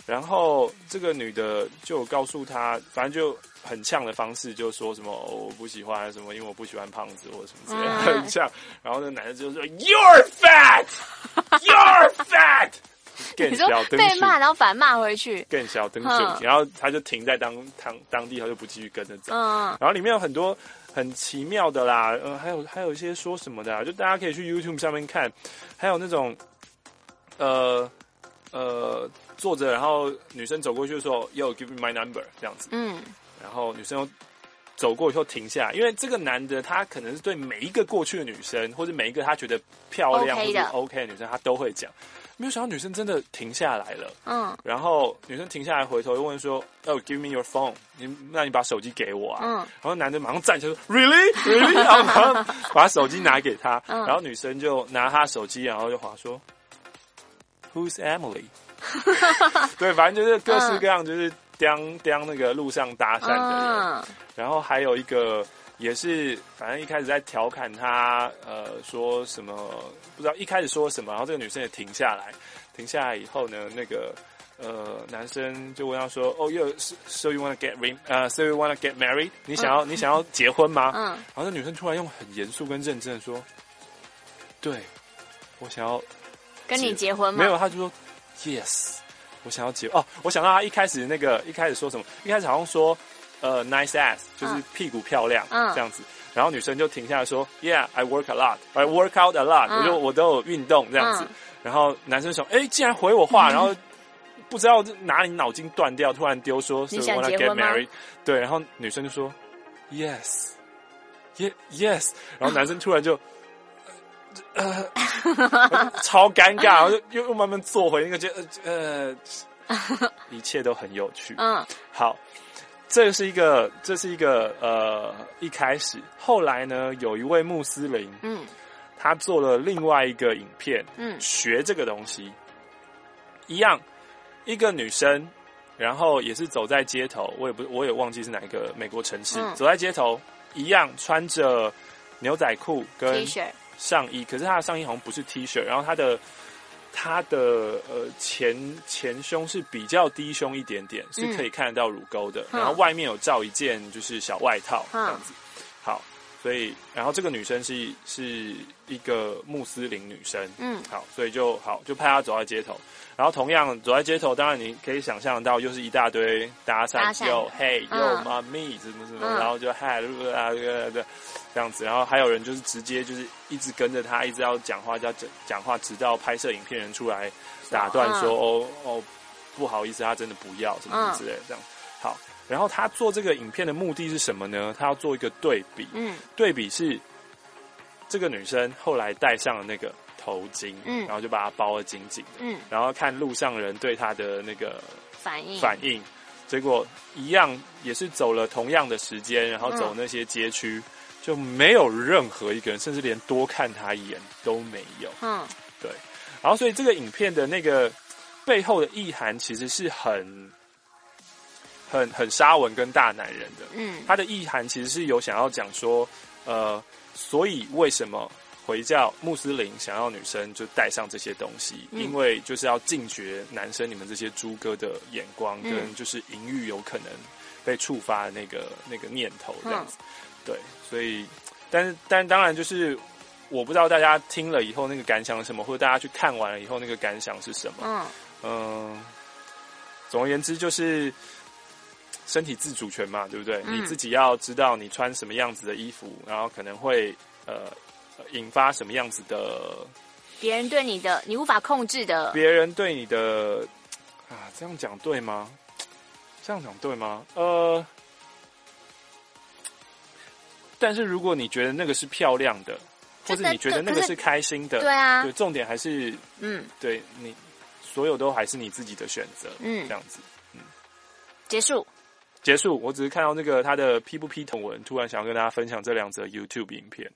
然后这个女的就告诉他，反正就很呛的方式，就说什么、哦、我不喜欢什么，因为我不喜欢胖子或者什么之类的，嗯、很呛。然后那个男的就说 You're fat, You're fat。 你说被骂，然后反骂回去， 更小灯水，然后他就停在当当当地，他就不继续跟着走。嗯，然后里面有很多很奇妙的啦，呃，还有还有一些说什么的、啊，就大家可以去 YouTube 上面看，还有那种呃呃坐着，然后女生走过去说 Yo give me my number 这样子，嗯，然后女生又走过以后停下，因为这个男的他可能是对每一个过去的女生，或者每一个他觉得漂亮 OK 或者 OK 的女生，他都会讲。没有想到女生真的停下来了，嗯，然后女生停下来回头又问说：“哦、oh, ，Give me your phone， 你那你把手机给我啊。”嗯，然后男的马上站起来说 ：“Really, really？” 然后把手机拿给他，嗯、然后女生就拿他手机，然后就滑说 ：“Who's Emily？” 对，反正就是各式各样，就是刁刁那个路上搭讪的人，嗯、然后还有一个。也是，反正一开始在调侃他，呃，说什么不知道，一开始说什么，然后这个女生也停下来，停下来以后呢，那个呃男生就问他说，哦，又 so you wanna get married， 呃 ，so you wanna get married， 你想要、嗯、你想要结婚吗？嗯，然后那女生突然用很严肃跟认真的说，对，我想要跟你结婚吗？ 没有，他就说 yes， 我想要结哦，我想到他一开始那个一开始说什么，一开始好像说。呃 ，nice ass 就是屁股漂亮，嗯，这样子，然后女生就停下来说 ，Yeah, I work a lot, I work out a lot，、嗯、我就我都有运动这样子，嗯、然后男生说，哎，竟然回我话，嗯、然后不知道哪里脑筋断掉，突然丢说， 你想结婚吗？ 对，然后女生就说 ，Yes, Yes, Yes， 然后男生突然就。呃，超尴尬，然后就又慢慢坐回那个，就呃，一切都很有趣。嗯，好。这是一个，这是一个呃，一开始，后来呢，有一位穆斯林，嗯，他做了另外一个影片，嗯，学这个东西，一样，一个女生，然后也是走在街头，我也不，我也忘记是哪一个美国城市，嗯、走在街头，一样穿着牛仔裤跟上衣，可是她的上衣好像不是 T 恤，然后她的。他的呃前前胸是比较低胸一点点，是可以看得到乳沟的，嗯、然后外面有罩一件就是小外套、嗯、这样子。好，所以然后这个女生是是一个穆斯林女生，嗯，好，所以就好就派她走在街头，然后同样走在街头，当然你可以想象到又是一大堆搭讪，又嘿又妈咪什么什么，然后就嗨啊这样子，然后还有人就是直接就是一直跟着他，一直要讲话，要讲讲话，直到拍摄影片人出来打断说、嗯、哦哦不好意思，他真的不要什么什么之类的这样。好，然后他做这个影片的目的是什么呢？他要做一个对比，嗯，对比是这个女生后来戴上了那个头巾，嗯，然后就把它包得紧紧的，嗯，然后看路上人对她的那个反应反应，结果一样也是走了同样的时间，然后走那些街区。嗯就没有任何一个人，甚至连多看他一眼都没有。嗯，对。然后，所以这个影片的那个背后的意涵，其实是很、很、很沙文跟大男人的。嗯，它的意涵其实是有想要讲说，呃，所以为什么回教穆斯林想要女生就带上这些东西？嗯、因为就是要禁绝男生你们这些猪哥的眼光，嗯、跟就是淫欲有可能被触发的那个那个念头这样子。嗯对，所以，但是，但当然就是，我不知道大家听了以后那个感想是什么，或者大家去看完了以后那个感想是什么。嗯嗯、呃，总而言之就是身体自主权嘛，对不对？嗯、你自己要知道你穿什么样子的衣服，然后可能会呃引发什么样子的别人对你的你无法控制的， 别人对你的啊，这样讲对吗？这样讲对吗？呃。但是如果你觉得那个是漂亮的，或者你觉得那个是开心的， 对啊， 对，重点还是嗯，对你所有都还是你自己的选择，嗯，这样子，嗯， 结束， 结束。我只是看到那个他的批不批同文，突然想要跟大家分享这两则 YouTube 影片。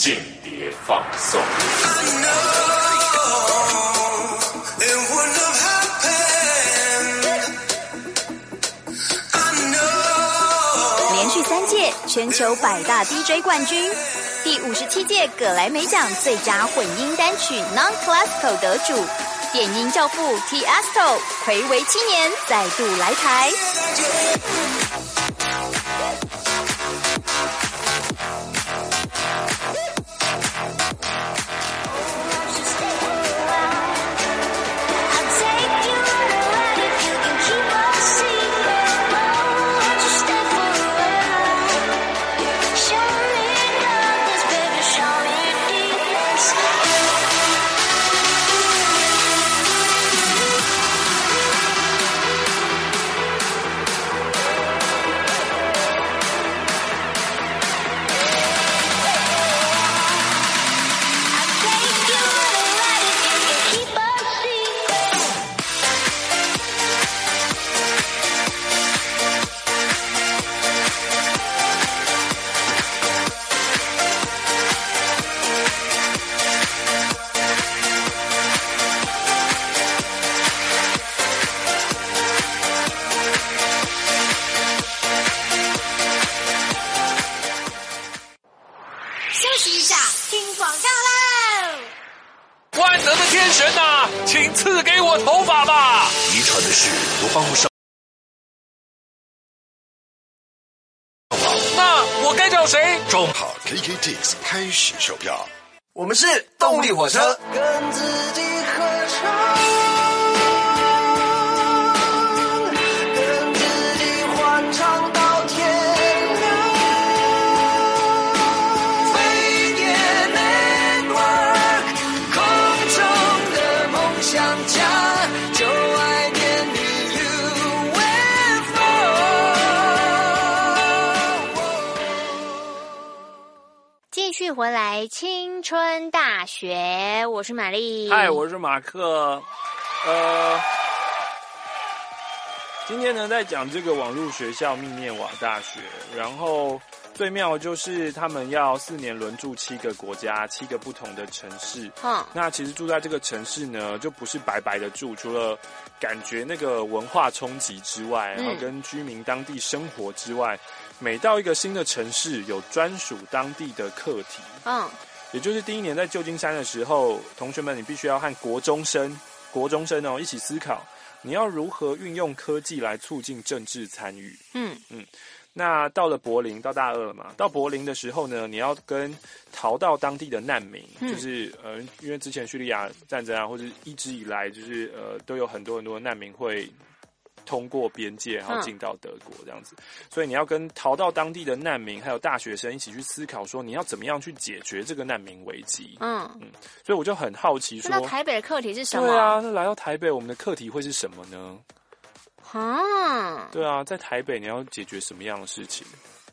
间谍放送。 连续三届全球百大 D J 冠军，第五十七届葛莱美奖最佳混音单曲 Non-Classical 得主，电音教父 Tiesto 睽违七年再度来台。 装好 K K T X 开始售票。 我们是动力火车， 跟自己合唱，跟自己欢唱到天亮。飞碟 Network， 空中的梦想家，就爱点你 U F O。 继续回来，青春大学，我是玛丽。 嗨，我是马克。呃，今天呢在讲这个网络学校密涅瓦大学，然后最妙就是他们要四年轮驻七个国家，七个不同的城市。嗯，那其实住在这个城市呢，就不是白白的住，除了感觉那个文化冲击之外，然后跟居民当地生活之外，每到一个新的城市，有专属当地的课题。嗯，也就是第一年在旧金山的时候，同学们你必须要和国中生、国中生哦一起思考，你要如何运用科技来促进政治参与。嗯嗯。那到了柏林，到大二了嘛？到柏林的时候呢，你要跟逃到当地的难民，嗯、就是呃，因为之前叙利亚战争啊，或者一直以来就是呃，都有很多很多的难民会通过边界，然后进到德国这样子。嗯、所以你要跟逃到当地的难民，还有大学生一起去思考，说你要怎么样去解决这个难民危机。嗯嗯，所以我就很好奇说， 那台北的课题是什么？ 对啊，那来到台北，我们的课题会是什么呢？啊，对啊，在台北你要解决什么样的事情？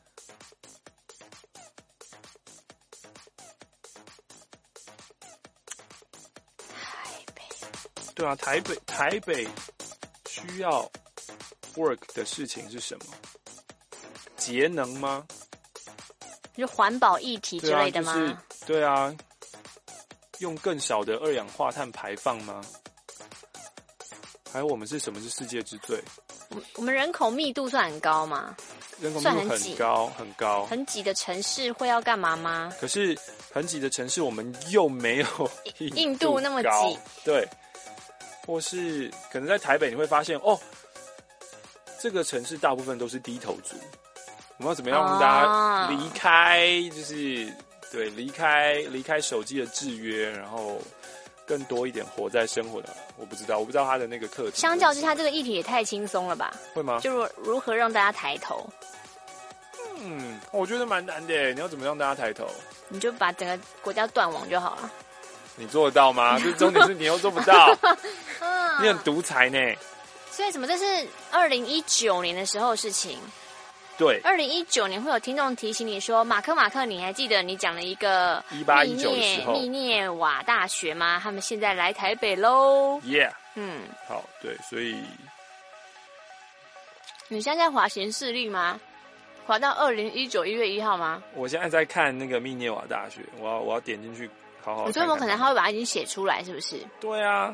台北，对啊，台北台北需要 work 的事情是什么？节能吗？ 就环保议题之类的吗？ 对啊，就是对啊，用更少的二氧化碳排放吗？还有我们是什么是世界之最？ 我们人口密度算很高吗？ 人口密度很高，很高。 很挤的城市会要干嘛吗？ 可是很挤的城市，我们又没有印度那么挤。 对，或是可能在台北你会发现，哦，这个城市大部分都是低头族。我们要怎么样让大家离开？哦、就是对，离开离开手机的制约，然后更多一点活在生活的。我不知道，我不知道他的那个课题。 相较之下，这个议题也太轻松了吧？ 会吗？ 就是如何让大家抬头。 嗯，我觉得蛮难的。你要怎么让大家抬头？ 你就把整个国家断网就好了。 你做得到吗？这重点是你又做不到。你很独裁呢。 所以什么？这是二零一九年的时候的事情。 对， 二零一九年会有听众提醒你说，马克马克，你还记得你讲了一个一八一九的时候密涅瓦大学吗？他们现在来台北喽。 Yeah， 嗯，好，对，所以你现在在滑行视力吗？ 滑到二零一九一月一号吗？ 我现在在看那个密涅瓦大学，我要我要点进去好好看看。 你说有没有可能他会把它已经写出来，是不是？ 对啊。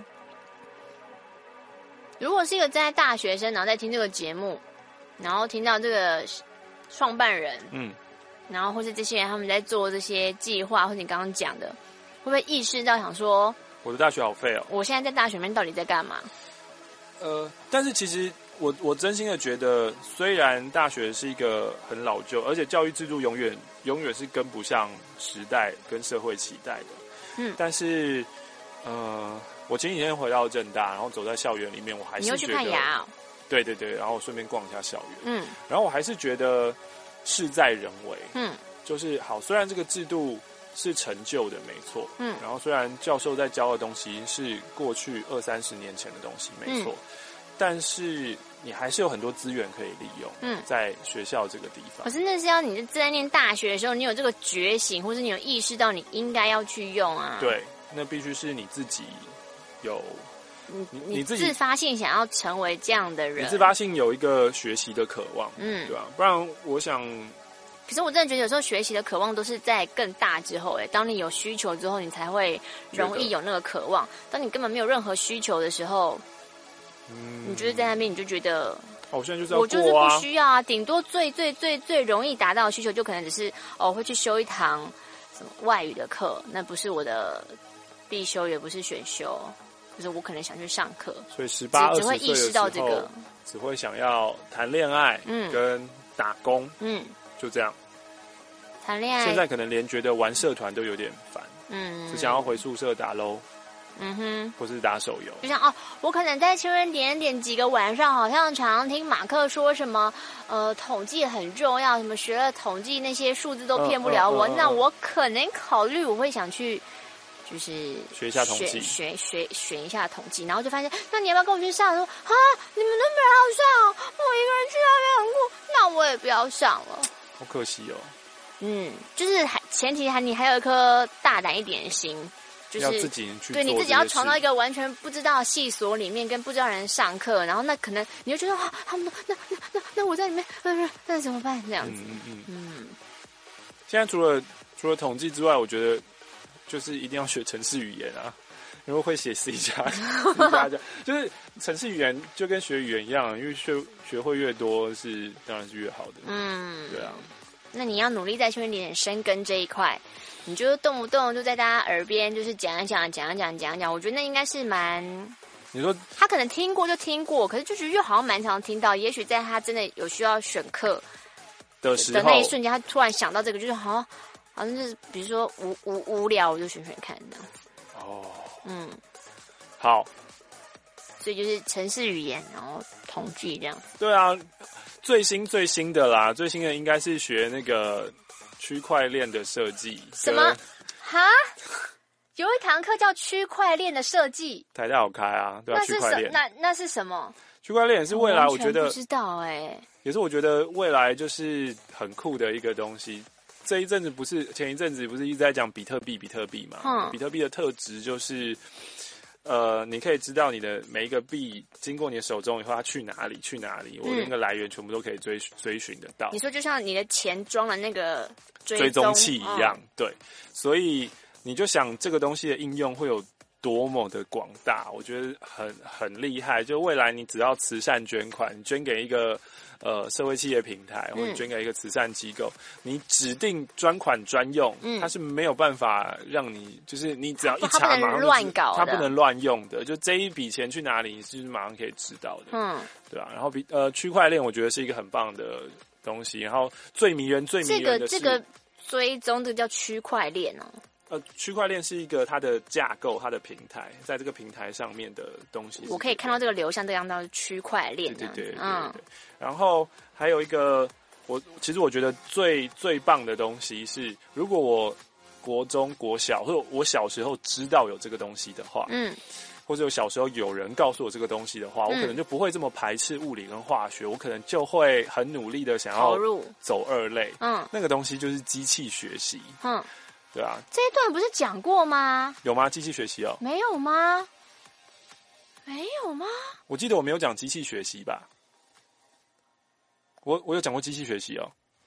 如果是一个在大学生，然后在听这个节目，然后听到这个创办人，嗯，然后或是这些人他们在做这些计划，或者你刚刚讲的，会不会意识到想说， 我的大学好废哦？ 我现在在大学里面到底在干嘛？ 呃，但是其实我我真心的觉得，虽然大学是一个很老旧，而且教育制度永远永远是跟不上时代跟社会期待的，嗯，但是呃，我前几天回到政大，然后走在校园里面，我还是你又去看牙、哦？ 对对对，然后我顺便逛一下校园， 嗯， 然后我还是觉得事在人为，嗯，就是好，虽然这个制度是陈旧的，没错，嗯，然后虽然教授在教的东西是过去二三十年前的东西，没错，嗯、但是你还是有很多资源可以利用，嗯，在学校这个地方。 可是那是要你在念大学的时候，你有这个觉醒，或是你有意识到你应该要去用啊。 对，那必须是你自己有。 你你自己自发性想要成为这样的人， 你自发性有一个学习的渴望，嗯，对吧？不然我想， 可是我真的觉得有时候学习的渴望都是在更大之后，哎，当你有需求之后，你才会容易有那个渴望。当你根本没有任何需求的时候，嗯，你就是在那边你就觉得， 哦，我现在就是要过啊， 我就是不需要啊，顶多最最最最容易达到的需求，就可能只是哦，会去修一堂什么外语的课，那不是我的必修，也不是选修。就是我可能想去上课， 所以十八二十岁意识到这个， 只会想要谈恋爱，嗯，跟打工，嗯，就这样。 谈恋爱， 现在可能连觉得玩社团都有点烦，嗯，只想要回宿舍打 L O， 嗯哼，或是打手游。 就像哦，我可能在情人点点几个晚上，好像常常听马克说什么，呃，统计很重要，什么学了统计那些数字都骗不了我，嗯嗯嗯嗯、那我可能考虑我会想去。就是学一下统计， 学学选一下统计，然后就发现，那你要不要跟我去上？说啊，你们都没有上，我一个人去那边很酷，那我也不要上了。 好可惜哦。 嗯，就是还前提还你还有一颗大胆一点的心，就是要自己去做， 对你自己要闯到一个完全不知道系所里面，跟不知道人上课，然后那可能你就觉得啊，他们那那那那我在里面，那那怎么办？这样子，嗯嗯嗯。 现在除了除了统计之外，我觉得。就是一定要学程式语言啊，因为会写 C 加 C 加加，就是程式语言就跟学语言一样，因为学学会越多是当然是越好的。嗯，对啊。 那你要努力在圈里点深耕这一块，你就动不动就在大家耳边就是讲一讲讲一讲讲一讲，我觉得那应该是蛮。 你说他可能听过就听过，可是就是又好像蛮常听到，也许在他真的有需要选课的时候的那一瞬间，他突然想到这个，就是好像。好像就是，比如说无无无聊，我就选选看这样子。哦，嗯， 好。 所以就是程式语言，然后统计这样子。 对啊，最新最新的啦，最新的应该是学那个区块链的设计。 什么？哈？有一堂课叫区块链的设计。 台大有开啊，对啊，区块链。 那那是什么？ 区块链也是未来，我觉得不知道哎、欸。 也是我觉得未来就是很酷的一个东西。这一阵子不是前一阵子不是一直在讲比特币，比特币嘛？嗯，比特币的特质就是，呃，你可以知道你的每一个币经过你的手中以后，它去哪里，去哪里，我的那个来源全部都可以追追寻得到。 你说就像你的钱装了那个追追踪器一样，嗯、对，所以你就想这个东西的应用会有多么的广大，我觉得很很厉害。就未来你只要慈善捐款，你捐给一个。呃，社会企业平台，或者捐给一个慈善机构，嗯、你指定专款专用，嗯、它是没有办法让你，就是你只要一查马上乱搞， 它不能乱用的。就这一笔钱去哪里，就是马上可以知道的，嗯，对吧、啊？然后比呃，区块链我觉得是一个很棒的东西。然后最迷人、最迷人的是这个这个追踪，这个叫区块链哦。 呃，区块链是一个它的架构，它的平台，在这个平台上面的东西， 我可以看到这个流向这样到区块链， 对对对对，嗯。然后还有一个，我其实我觉得最最棒的东西是，如果我国中、国小或者我小时候知道有这个东西的话，嗯，或者我小时候有人告诉我这个东西的话，嗯、我可能就不会这么排斥物理跟化学，我可能就会很努力的想要走二类，嗯，那个东西就是机器学习，嗯。对啊， 这一段不是讲过吗？ 有吗？机器学习哦， 没有吗？没有吗？ 我记得我没有讲机器学习吧？我我有讲过机器学习哦。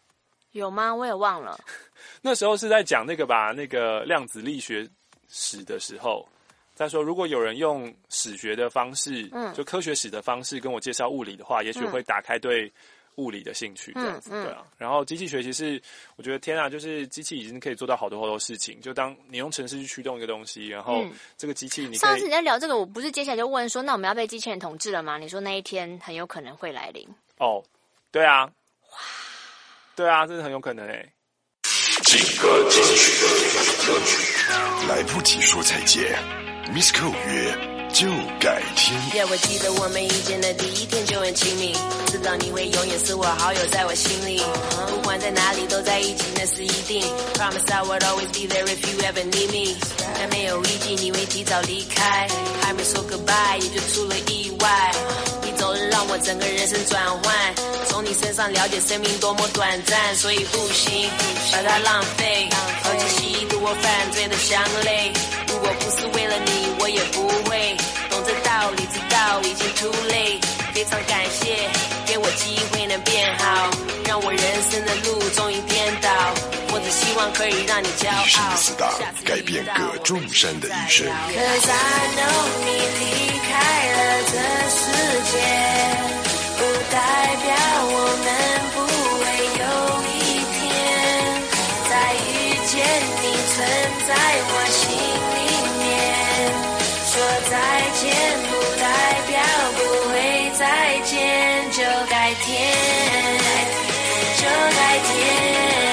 有吗？我也忘了。 那时候是在讲那个吧，那个量子力学史的时候，在说如果有人用史学的方式，嗯，就科学史的方式跟我介绍物理的话，也许会打开对物理的兴趣，这样子，嗯嗯、对啊。然后机器学习是，我觉得天啊，就是机器已经可以做到好多好多事情。就当你用程式去驱动一个东西，然后这个机器你可以， 上次你在聊这个，我不是接下来就问说，那我们要被机器人统治了吗？你说那一天很有可能会来临。 哦，对啊，哇，对啊，这是很有可能诶、欸。 劲歌金曲歌曲，来不及说再见 ，Miss Ko 约就改天。 Yeah， 我记得我们遇见的第一天就很亲密，知道你会永远是我好友，在我心里，不管在哪里都在一起，那是一定。Promise I would always be there if you ever need me。但没有预计你会提早离开，还没说 goodbye 也就出了意外。你走了让我整个人生转换，从你身上了解生命多么短暂，所以不行把它浪费，而且吸毒我犯罪的香泪。如果不是为了你，我也不会懂这道理，知道已经 too late。非常感谢给我机会能变好，让我人生的路终于颠倒。我只希望可以让你骄傲。 一生的四大改变各众山的一生。 Cause I know 你离开了这世界，不代表我们不会有一天再遇见你存在我心里面。说再见不代表不会再见，就改天，就改天，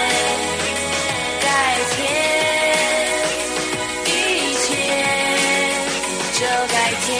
改天，一切就改天，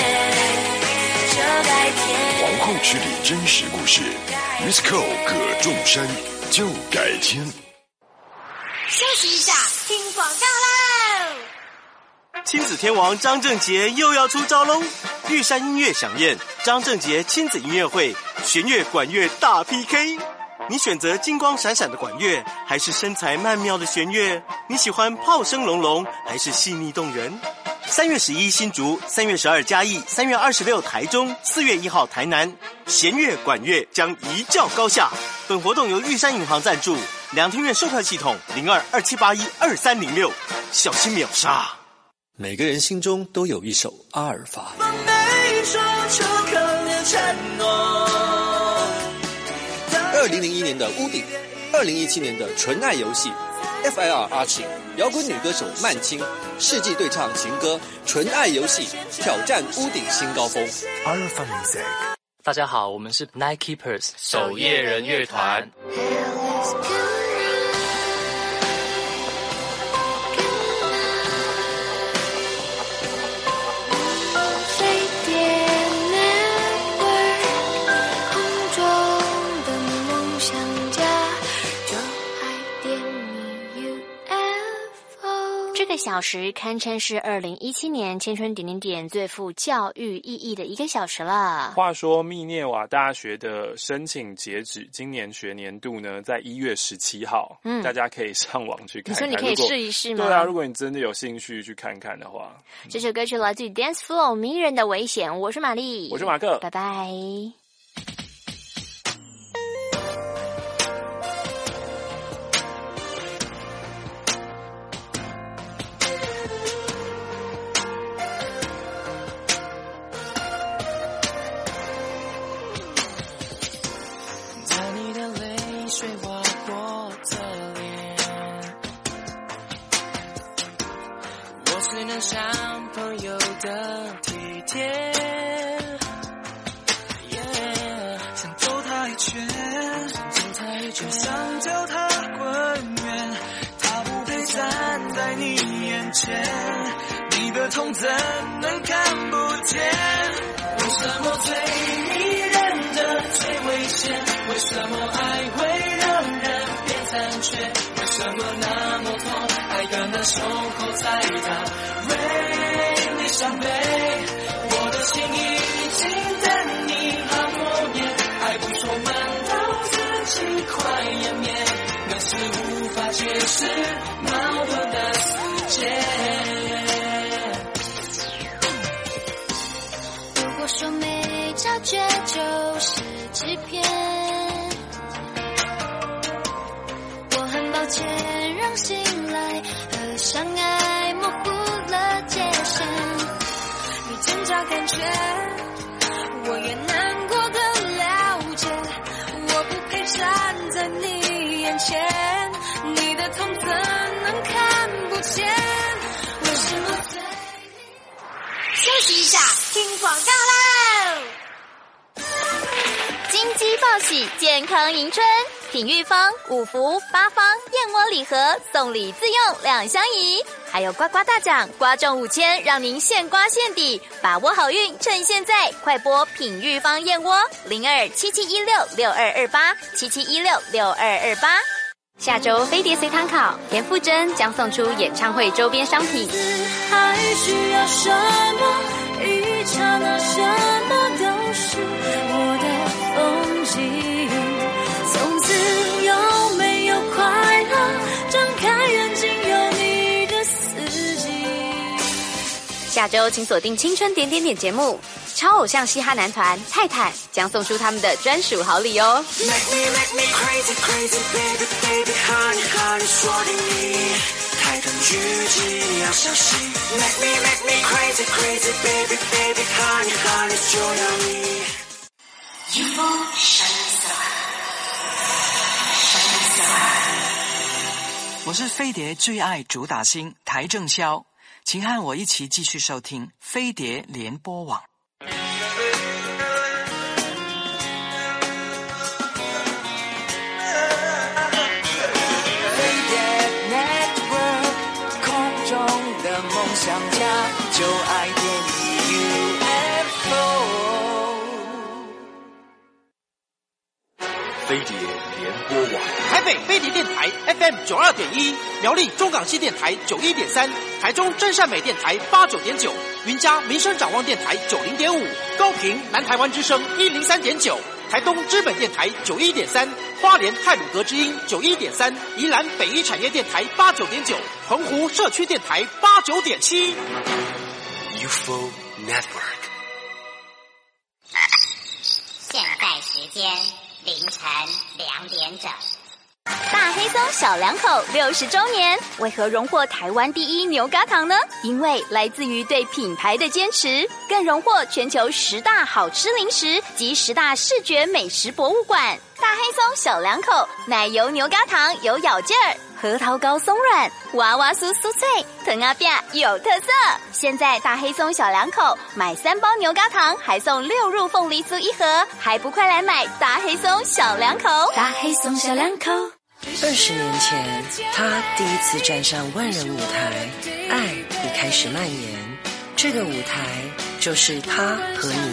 就改天。 皇后之礼真实故事 ，Miss Ko 各众山就改天。 休息一下，听广告喽。 亲子天王张正杰又要出招喽！玉山音乐响宴张正杰亲子音乐会，弦乐管乐大 P K。你选择金光闪闪的管乐，还是身材曼妙的弦乐？你喜欢炮声隆隆，还是细腻动人？三月十一新竹，三月十二嘉义，三月二十六台中，四月一号台南，弦乐管乐将一较高下。本活动由玉山银行赞助，两厅院售票系统零二二七八一二三零六，小心秒杀。 每个人心中都有一首阿尔法。二零零一年的屋顶，二零一七年的纯爱游戏 ，F I R 阿晴，摇滚女歌手曼青，世纪对唱情歌《纯爱游戏》，挑战屋顶新高峰。 Alpha Music， 大家好，我们是 Night Keepers 守夜人乐团。 这个小时堪称是二零一七年青春点点点最富教育意义的一个小时了。 话说密涅瓦大学的申请截止今年学年度呢，在一月十七号，嗯，大家可以上网去看看。 你说你可以试一试吗？ 对啊，如果你真的有兴趣去看看的话。 这首歌曲来自于 Dance Flow 迷人的危险，我是玛丽， 我是马克， 拜拜。 水划过侧脸，我只能像朋友的体贴， yeah, 想走他一圈，就想叫他滚远，他不配站在你眼前，你的痛怎能看不见？为什么最迷人的最危险？为什么爱会让人变残缺？为什么那么痛？爱的那时候才到为你伤悲，我的心已经等你好多年，爱不说慢到自己快湮灭，那是无法解释矛盾的世界。 如果说没察觉就是欺骗， 我也难过的了解，我不配站在你眼前，你的痛怎能看不见？为什么对你？ 休息一下，听广告喽！金鸡报喜，健康迎春。品玉坊、五福、八方燕窝礼盒送礼自用两相宜，还有刮刮大奖，刮中五千，让您现刮现抵，把握好运，趁现在，快拨品玉坊燕窝零二七七一六六二二八七七一六六二二八。下周飞碟随堂考，田馥甄将送出演唱会周边商品。 还需要什么？一刹那，什么都是我的风景。从此有没有快乐？睁开眼睛有你的四季。 下周请锁定青春点点点节目，超偶像嘻哈男团泰坦将送出他们的专属好礼哦。 Make me, make me crazy, crazy, baby, baby, honey, honey， 锁定你，泰坦狙击你要小心。Make me, make me crazy, crazy, baby, baby, honey, honey， 就要你。 U F O 神秘色，神秘色。 我是飞碟最爱主打星台正宵，请和我一起继续收听飞碟联播网。 梦想家就爱电影 U F O。 飞碟联播网， 台北飞碟电台 F M 九二点一，苗栗中港西电台九一点三，台中真善美电台八九点九，云嘉民生展望电台九零点五，高屏南台湾之声一零三点九，台东知本电台九一点三，花莲太鲁阁之音九一点三，宜兰北一产业电台八九点九，澎湖社区电台八九点七。 U F O Network。 现在时间凌晨两点整。 大黑松小两口六十周年，为何荣获台湾第一牛轧糖呢？因为来自于对品牌的坚持，更荣获全球十大好吃零食及十大视觉美食博物馆。大黑松小两口奶油牛轧糖有咬劲儿，核桃糕松软，娃娃酥酥脆，藤阿饼有特色。现在大黑松小两口买三包牛轧糖，还送六入凤梨酥一盒，还不快来买大黑松小两口？ 大黑松小两口。二十年前，他第一次站上万人舞台，爱已开始蔓延。这个舞台就是他和你。